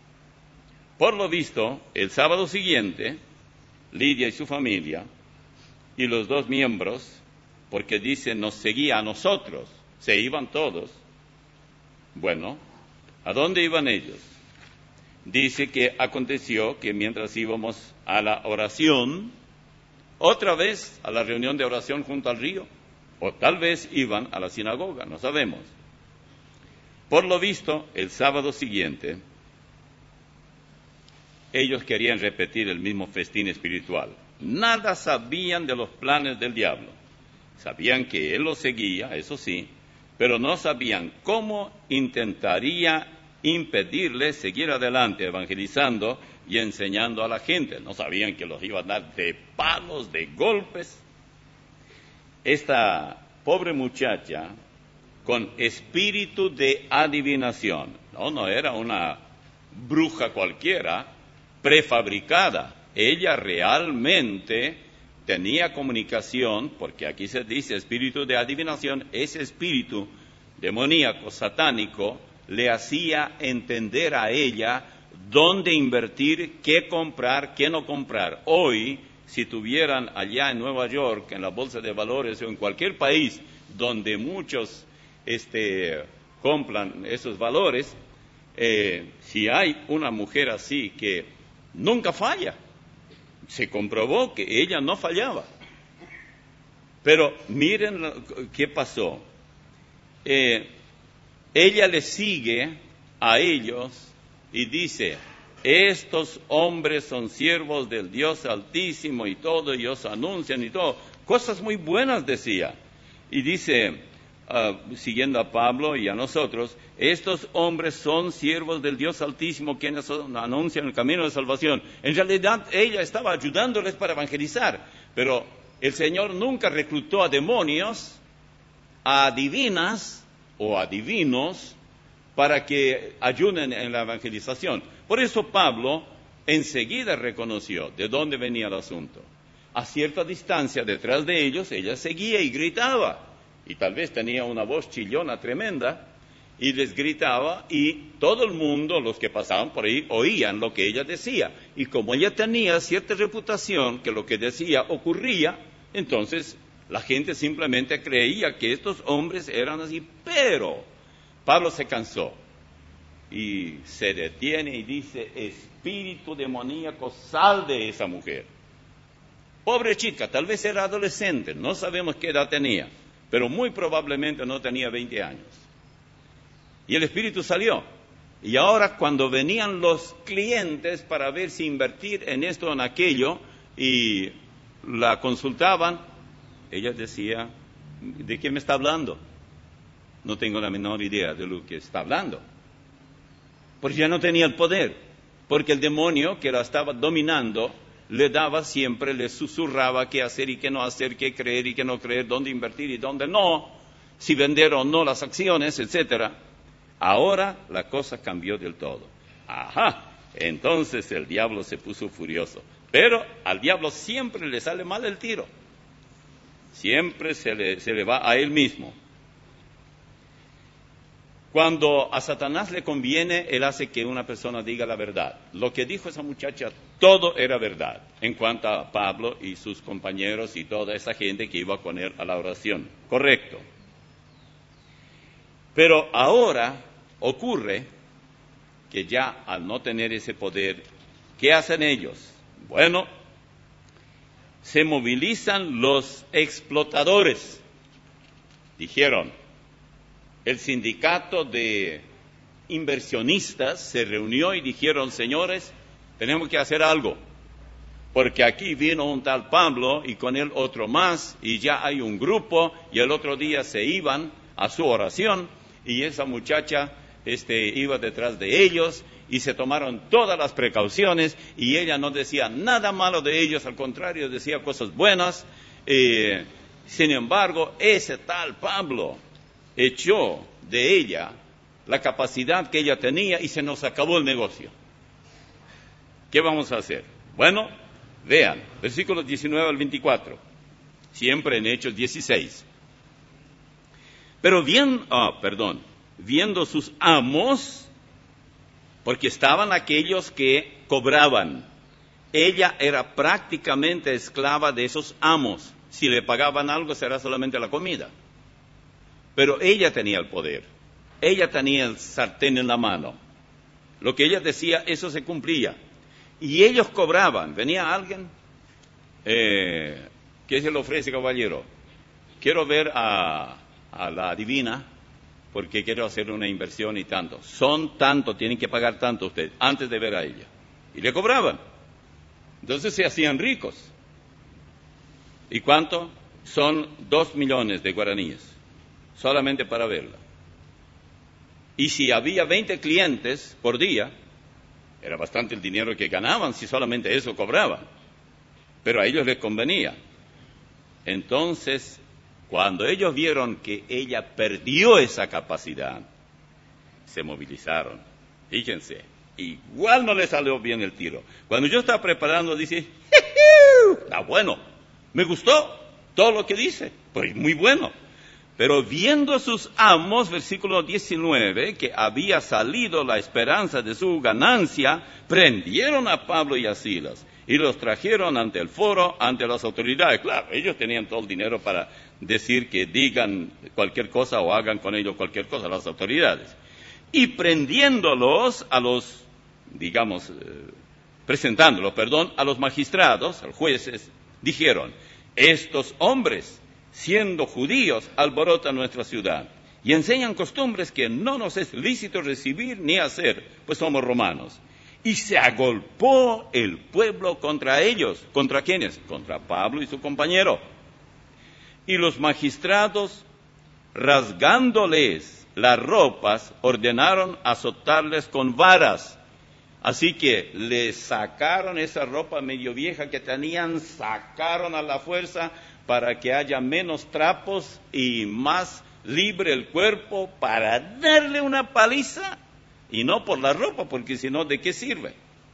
Speaker 1: Por lo visto, el sábado siguiente, Lidia y su familia, y los dos miembros, porque dice, nos seguía a nosotros, se iban todos. Bueno, ¿a dónde iban ellos? Dice que aconteció que mientras íbamos a la oración, otra vez a la reunión de oración junto al río, o tal vez iban a la sinagoga, no sabemos. Por lo visto, el sábado siguiente, ellos querían repetir el mismo festín espiritual. Nada sabían de los planes del diablo. Sabían que él los seguía, eso sí, pero no sabían cómo intentaría impedirles seguir adelante evangelizando y enseñando a la gente. No sabían que los iba a dar de palos, de golpes. Esta pobre muchacha, con espíritu de adivinación, no, no era una bruja cualquiera, prefabricada. Ella realmente tenía comunicación, porque aquí se dice espíritu de adivinación, ese espíritu demoníaco, satánico, le hacía entender a ella dónde invertir, qué comprar, qué no comprar. Hoy, si tuvieran allá en Nueva York, en la bolsa de valores o en cualquier país donde muchos este, compran esos valores, eh, si hay una mujer así que nunca falla, se comprobó que ella no fallaba. Pero miren lo, qué pasó. Eh, ella le sigue a ellos y dice, estos hombres son siervos del Dios Altísimo y todo, y os anuncian y todo. Cosas muy buenas decía. Y dice, uh, siguiendo a Pablo y a nosotros, estos hombres son siervos del Dios Altísimo, quienes anuncian el camino de salvación. En realidad, ella estaba ayudándoles para evangelizar, pero el Señor nunca reclutó a demonios, a adivinas o adivinos, para que ayuden en la evangelización. Por eso Pablo enseguida reconoció de dónde venía el asunto. A cierta distancia detrás de ellos, ella seguía y gritaba. Y tal vez tenía una voz chillona tremenda, y les gritaba, y todo el mundo, los que pasaban por ahí, oían lo que ella decía. Y como ella tenía cierta reputación, que lo que decía ocurría, entonces la gente simplemente creía que estos hombres eran así. Pero Pablo se cansó y se detiene y dice, espíritu demoníaco, sal de esa mujer. Pobre chica, tal vez era adolescente, no sabemos qué edad tenía, pero muy probablemente no tenía veinte años. Y el espíritu salió. Y ahora cuando venían los clientes para ver si invertir en esto o en aquello, y la consultaban, ella decía, ¿de qué me está hablando? No tengo la menor idea de lo que está hablando. Porque ya no tenía el poder, porque el demonio que la estaba dominando le daba siempre, le susurraba qué hacer y qué no hacer, qué creer y qué no creer, dónde invertir y dónde no, si vender o no las acciones, etcétera. Ahora la cosa cambió del todo. Ajá, entonces el diablo se puso furioso. Pero al diablo siempre le sale mal el tiro. Siempre se le, se le va a él mismo. Cuando a Satanás le conviene, él hace que una persona diga la verdad. Lo que dijo esa muchacha, todo era verdad, en cuanto a Pablo y sus compañeros y toda esa gente que iba con él a la oración. Correcto. Pero ahora ocurre que ya al no tener ese poder, ¿qué hacen ellos? Bueno, se movilizan los explotadores. Dijeron, el sindicato de inversionistas se reunió y dijeron, señores, tenemos que hacer algo, porque aquí vino un tal Pablo y con él otro más, y ya hay un grupo, y el otro día se iban a su oración, y esa muchacha este, iba detrás de ellos, y se tomaron todas las precauciones, y ella no decía nada malo de ellos, al contrario, decía cosas buenas. Eh, sin embargo, ese tal Pablo echó de ella la capacidad que ella tenía y se nos acabó el negocio. ¿Qué vamos a hacer? Bueno, vean, versículos diecinueve al veinticuatro, siempre en Hechos dieciséis. Pero bien, ah, perdón, viendo sus amos, porque estaban aquellos que cobraban, ella era prácticamente esclava de esos amos. Si le pagaban algo, será solamente la comida. Pero ella tenía el poder, ella tenía el sartén en la mano. Lo que ella decía, eso se cumplía. Y ellos cobraban. Venía alguien, eh, ¿qué se le ofrece, caballero? Quiero ver a, a la divina, porque quiero hacer una inversión y tanto. Son tanto, tienen que pagar tanto usted, antes de ver a ella. Y le cobraban. Entonces se hacían ricos. ¿Y cuánto? Son dos millones de guaraníes, solamente para verla. Y si había veinte clientes por día, era bastante el dinero que ganaban si solamente eso cobraban. Pero a ellos les convenía. Entonces, cuando ellos vieron que ella perdió esa capacidad, se movilizaron. Fíjense, igual no les salió bien el tiro. Cuando yo estaba preparando, dice, está bueno, me gustó todo lo que dice, pues muy bueno. Pero viendo sus amos, versículo diecinueve, que había salido la esperanza de su ganancia, prendieron a Pablo y a Silas y los trajeron ante el foro, ante las autoridades. Claro, ellos tenían todo el dinero para decir que digan cualquier cosa o hagan con ellos cualquier cosa, las autoridades. Y prendiéndolos a los, digamos, eh, presentándolos, perdón, a los magistrados, a los jueces, dijeron, estos hombres, siendo judíos, alborotan nuestra ciudad y enseñan costumbres que no nos es lícito recibir ni hacer, pues somos romanos. Y se agolpó el pueblo contra ellos. ¿Contra quiénes? Contra Pablo y su compañero. Y los magistrados, rasgándoles las ropas, ordenaron azotarles con varas. Así que le sacaron esa ropa medio vieja que tenían, sacaron a la fuerza para que haya menos trapos y más libre el cuerpo, para darle una paliza, y no por la ropa, porque si no, ¿de qué sirve?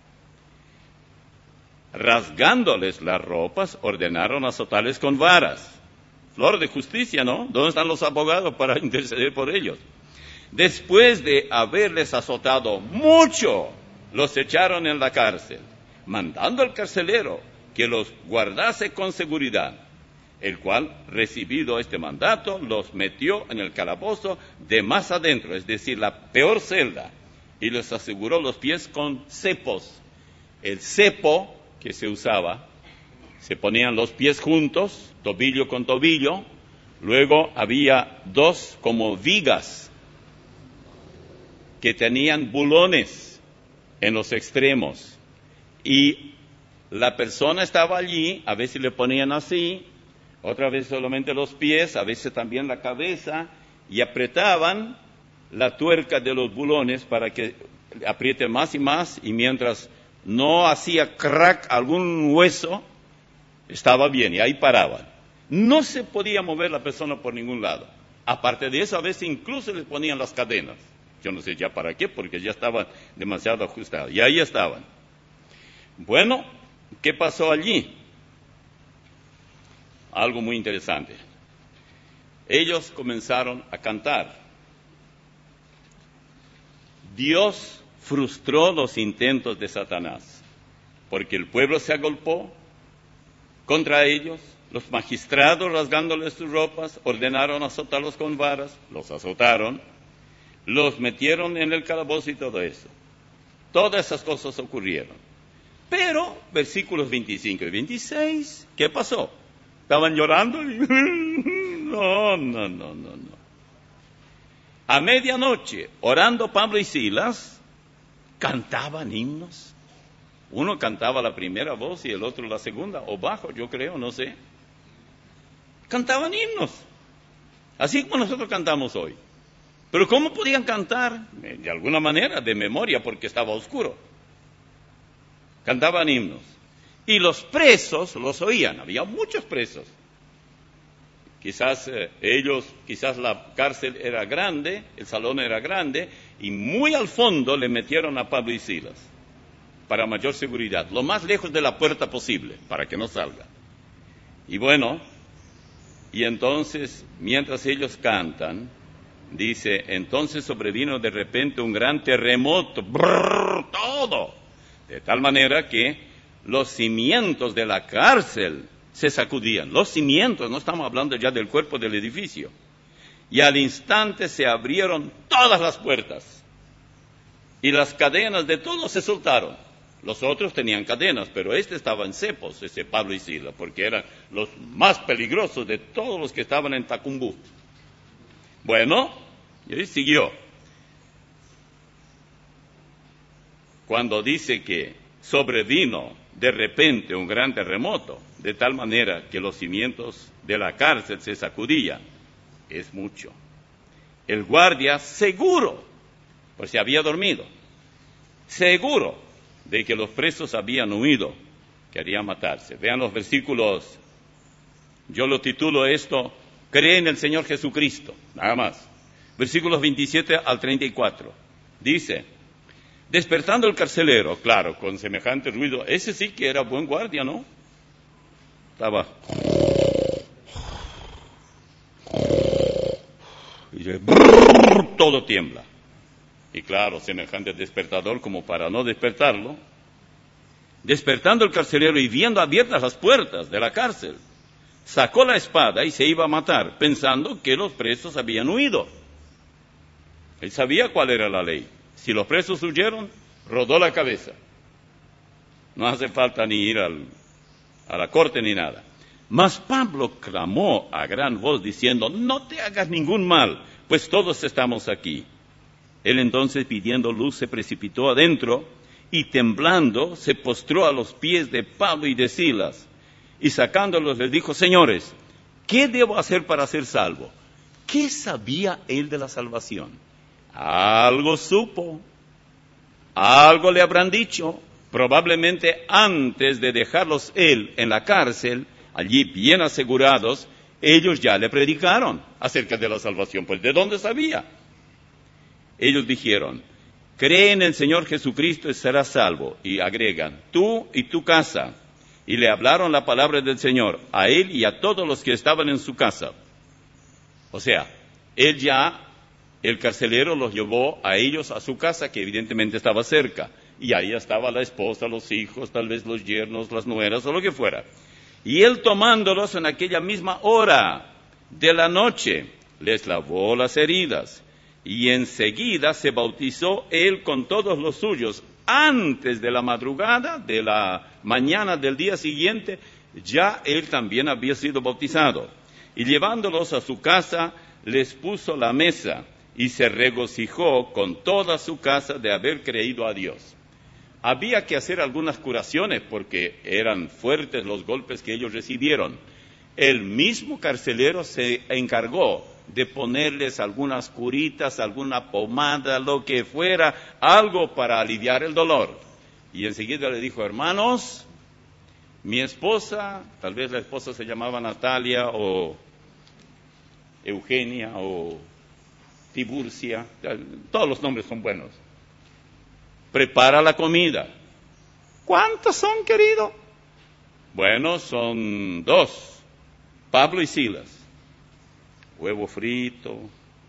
Speaker 1: Rasgándoles las ropas, ordenaron azotarles con varas. Flor de justicia, ¿no? ¿Dónde están los abogados para interceder por ellos? Después de haberles azotado mucho, los echaron en la cárcel, mandando al carcelero que los guardase con seguridad, el cual, recibido este mandato, los metió en el calabozo de más adentro, es decir, la peor celda, y les aseguró los pies con cepos. El cepo que se usaba, se ponían los pies juntos, tobillo con tobillo, luego había dos como vigas que tenían bulones en los extremos. Y la persona estaba allí, a veces le ponían así, otra vez solamente los pies, a veces también la cabeza, y apretaban la tuerca de los bulones para que apriete más y más, y mientras no hacía crack algún hueso, estaba bien, y ahí paraban. No se podía mover la persona por ningún lado. Aparte de eso, a veces incluso les ponían las cadenas. Yo no sé ya para qué, porque ya estaban demasiado ajustados. Y ahí estaban. Bueno, ¿qué pasó allí? Algo muy interesante. Ellos comenzaron a cantar. Dios frustró los intentos de Satanás, porque el pueblo se agolpó contra ellos. Los magistrados, rasgándoles sus ropas, ordenaron azotarlos con varas, los azotaron, los metieron en el calabozo y todo eso. Todas esas cosas ocurrieron. Pero, versículos veinticinco y veintiséis, ¿qué pasó? ¿Estaban llorando? No, no, no, no, no. A medianoche, orando Pablo y Silas, cantaban himnos. Uno cantaba la primera voz y el otro la segunda, o bajo, yo creo, no sé. Cantaban himnos, así como nosotros cantamos hoy. Pero ¿cómo podían cantar? De alguna manera, de memoria, porque estaba oscuro. Cantaban himnos. Y los presos los oían, había muchos presos. Quizás eh, ellos, quizás la cárcel era grande, el salón era grande, y muy al fondo le metieron a Pablo y Silas, para mayor seguridad, lo más lejos de la puerta posible, para que no salga. Y bueno, y entonces, mientras ellos cantan, dice, entonces sobrevino de repente un gran terremoto, brrr, todo, de tal manera que los cimientos de la cárcel se sacudían. Los cimientos, no estamos hablando ya del cuerpo del edificio. Y al instante se abrieron todas las puertas, y las cadenas de todos se soltaron. Los otros tenían cadenas, pero este estaba en cepos, ese Pablo y Silas, porque eran los más peligrosos de todos los que estaban en Tacumbú. Bueno, y siguió. Cuando dice que sobrevino de repente un gran terremoto, de tal manera que los cimientos de la cárcel se sacudían, es mucho. El guardia, seguro, pues se había dormido, seguro de que los presos habían huido, querían matarse. Vean los versículos, yo lo titulo esto, cree en el Señor Jesucristo, nada más. Versículos veintisiete al treinta y cuatro, dice, despertando el carcelero, claro, con semejante ruido, ese sí que era buen guardia, ¿no? Estaba, y dice, brrr, todo tiembla. Y claro, semejante despertador como para no despertarlo. Despertando el carcelero y viendo abiertas las puertas de la cárcel, sacó la espada y se iba a matar, pensando que los presos habían huido. Él sabía cuál era la ley. Si los presos huyeron, rodó la cabeza. No hace falta ni ir al, a la corte ni nada. Mas Pablo clamó a gran voz diciendo, no te hagas ningún mal, pues todos estamos aquí. Él entonces, pidiendo luz, se precipitó adentro y temblando se postró a los pies de Pablo y de Silas. Y sacándolos les dijo, señores, ¿qué debo hacer para ser salvo? ¿Qué sabía él de la salvación? Algo supo, algo le habrán dicho. Probablemente antes de dejarlos él en la cárcel, allí bien asegurados, ellos ya le predicaron acerca de la salvación. Pues ¿de dónde sabía? Ellos dijeron, cree en el Señor Jesucristo y serás salvo. Y agregan, tú y tu casa. Y le hablaron la palabra del Señor a él y a todos los que estaban en su casa. O sea, él ya, el carcelero los llevó a ellos a su casa, que evidentemente estaba cerca. Y ahí estaba la esposa, los hijos, tal vez los yernos, las nueras o lo que fuera. Y él tomándolos en aquella misma hora de la noche, les lavó las heridas. Y enseguida se bautizó él con todos los suyos. Antes de la madrugada, de la mañana del día siguiente, ya él también había sido bautizado. Y llevándolos a su casa, les puso la mesa. y se regocijó con toda su casa de haber creído a Dios. Había que hacer algunas curaciones porque eran fuertes los golpes que ellos recibieron. El mismo carcelero se encargó de ponerles algunas curitas, alguna pomada, lo que fuera, algo para aliviar el dolor. Y enseguida le dijo: hermanos, mi esposa, tal vez la esposa se llamaba Natalia o Eugenia o Tiburcia, todos los nombres son buenos. Prepara la comida. ¿Cuántos son, querido? Bueno, son dos, Pablo y Silas. Huevo frito,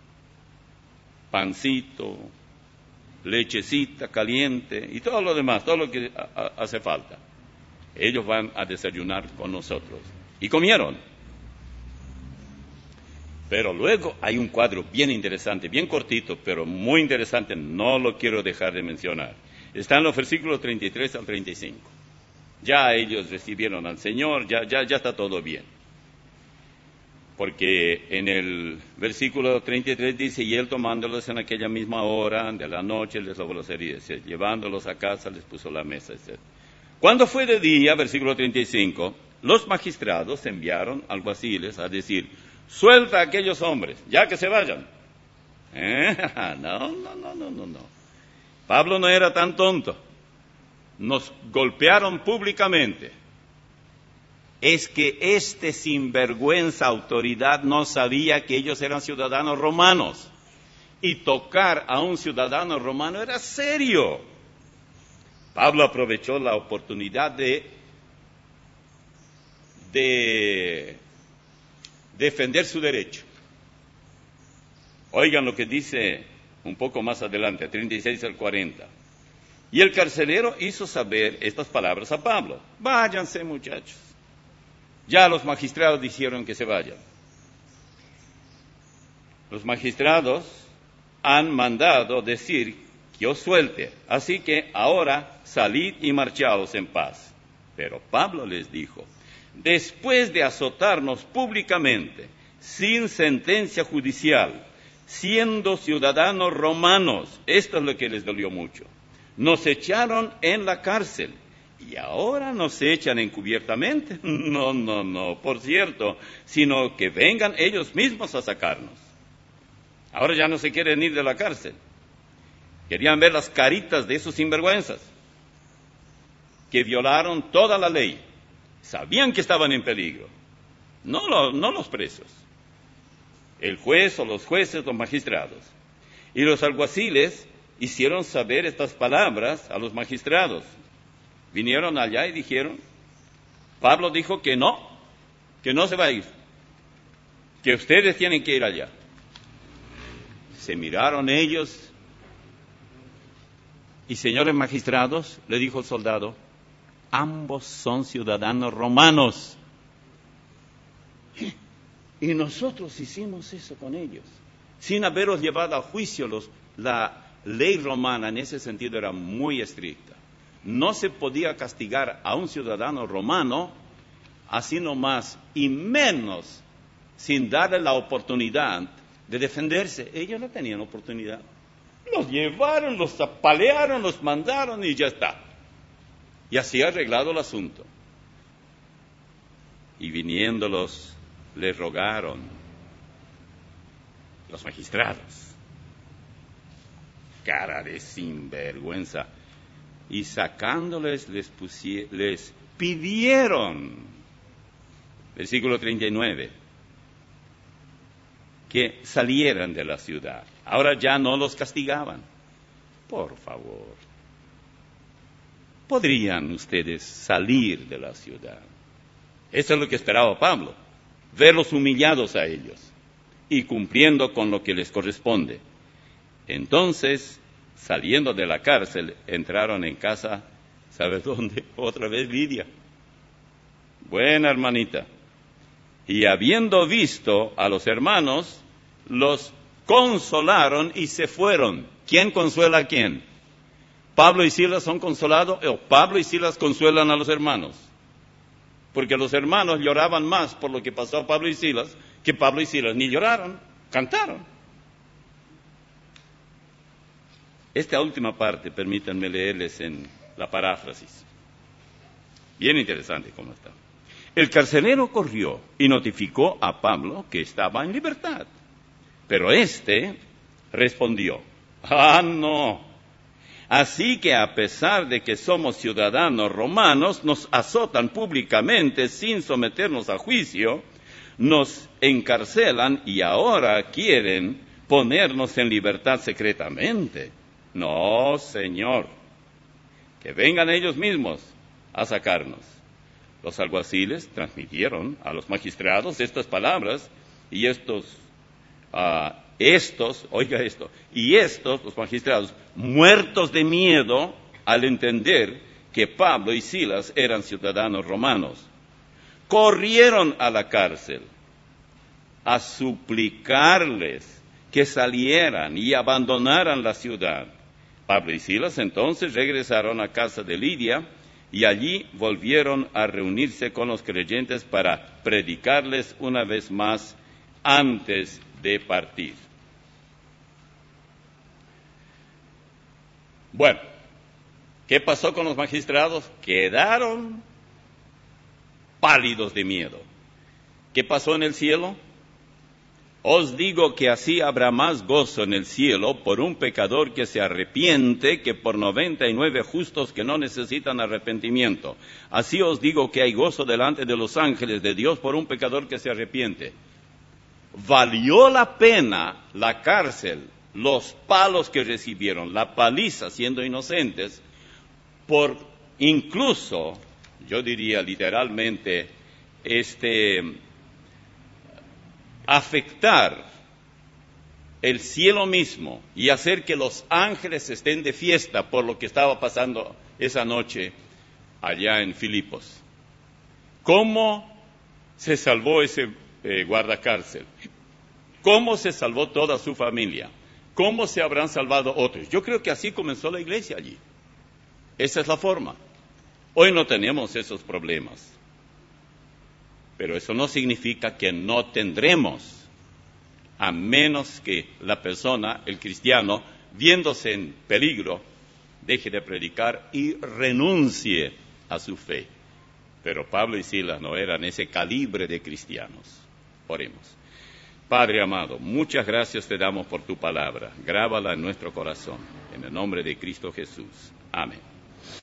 Speaker 1: pancito, lechecita caliente y todo lo demás, todo lo que a- a- hace falta. Ellos van a desayunar con nosotros. Y comieron. Pero luego hay un cuadro bien interesante, bien cortito, pero muy interesante, no lo quiero dejar de mencionar. Está en los versículos treinta y tres al treinta y cinco. Ya ellos recibieron al Señor, ya, ya, ya está todo bien. Porque en el versículo treinta y tres dice: y él tomándolos en aquella misma hora de la noche les lavó las heridas, llevándolos a casa les puso la mesa, etcétera. Cuando fue de día, versículo treinta y cinco, los magistrados enviaron alguaciles a decir: suelta a aquellos hombres, ya que se vayan. ¿Eh? No, no, no, no, no, no. Pablo no era tan tonto. Nos golpearon públicamente. Es que este sinvergüenza autoridad no sabía que ellos eran ciudadanos romanos. Y tocar a un ciudadano romano era serio. Pablo aprovechó la oportunidad de, de defender su derecho. Oigan lo que dice un poco más adelante, treinta y seis al cuarenta. Y el carcelero hizo saber estas palabras a Pablo: váyanse, muchachos. Ya los magistrados dijeron que se vayan. Los magistrados han mandado decir que os suelte, así que ahora salid y marchaos en paz. Pero Pablo les dijo: después de azotarnos públicamente, sin sentencia judicial, siendo ciudadanos romanos, esto es lo que les dolió mucho, nos echaron en la cárcel y ahora nos echan encubiertamente. No, no, no, por cierto, sino que vengan ellos mismos a sacarnos. Ahora ya no se quieren ir de la cárcel. Querían ver las caritas de esos sinvergüenzas que violaron toda la ley. Sabían que estaban en peligro. No, lo, no los presos. El juez o los jueces, los magistrados. Y los alguaciles hicieron saber estas palabras a los magistrados. Vinieron allá y dijeron: Pablo dijo que no, que no se va a ir, que ustedes tienen que ir allá. Se miraron ellos y: señores magistrados, le dijo el soldado, ambos son ciudadanos romanos. Y nosotros hicimos eso con ellos, sin haberlos llevado a juicio. Los, la ley romana en ese sentido era muy estricta. No se podía castigar a un ciudadano romano así nomás, y menos sin darle la oportunidad de defenderse. Ellos no tenían oportunidad. Los llevaron, los apalearon, los mandaron y ya está. Y así arreglado el asunto. Y viniéndolos, les rogaron los magistrados. Cara de sinvergüenza. Y sacándoles, les, pusie, les pidieron, versículo treinta y nueve, que salieran de la ciudad. Ahora ya no los castigaban. Por favor, ¿podrían ustedes salir de la ciudad? Eso es lo que esperaba Pablo, verlos humillados a ellos y cumpliendo con lo que les corresponde. Entonces, saliendo de la cárcel, entraron en casa, ¿sabes dónde? Otra vez Lidia. Buena hermanita. Y habiendo visto a los hermanos, los consolaron y se fueron. ¿Quién consuela a quién? ¿Pablo y Silas son consolados o Pablo y Silas consuelan a los hermanos? Porque los hermanos lloraban más por lo que pasó a Pablo y Silas que Pablo y Silas ni lloraron, cantaron. Esta última parte, permítanme leerles en la paráfrasis. Bien interesante cómo está. El carcelero corrió y notificó a Pablo que estaba en libertad. Pero éste respondió, ah, no. Así que a pesar de que somos ciudadanos romanos, nos azotan públicamente sin someternos a juicio, nos encarcelan y ahora quieren ponernos en libertad secretamente. No, Señor, que vengan ellos mismos a sacarnos. Los alguaciles transmitieron a los magistrados estas palabras y estos, uh, estos, oiga esto, y estos, los magistrados, muertos de miedo al entender que Pablo y Silas eran ciudadanos romanos, corrieron a la cárcel a suplicarles que salieran y abandonaran la ciudad. Pablo y Silas entonces regresaron a casa de Lidia y allí volvieron a reunirse con los creyentes para predicarles una vez más antes de partir. Bueno, ¿qué pasó con los magistrados? Quedaron pálidos de miedo. ¿Qué pasó en el cielo? Os digo que así habrá más gozo en el cielo por un pecador que se arrepiente que por noventa y nueve justos que no necesitan arrepentimiento. Así os digo que hay gozo delante de los ángeles de Dios por un pecador que se arrepiente. Valió la pena la cárcel, los palos que recibieron, la paliza siendo inocentes, por incluso, yo diría literalmente, este... afectar el cielo mismo y hacer que los ángeles estén de fiesta por lo que estaba pasando esa noche allá en Filipos. ¿Cómo se salvó ese eh, guardacárcel? ¿Cómo se salvó toda su familia? ¿Cómo se habrán salvado otros? Yo creo que así comenzó la iglesia allí. Esa es la forma. Hoy no tenemos esos problemas. Pero eso no significa que no tendremos, a menos que la persona, el cristiano, viéndose en peligro, deje de predicar y renuncie a su fe. Pero Pablo y Silas no eran ese calibre de cristianos. Oremos. Padre amado, muchas gracias te damos por tu palabra. Grábala en nuestro corazón. En el nombre de Cristo Jesús. Amén.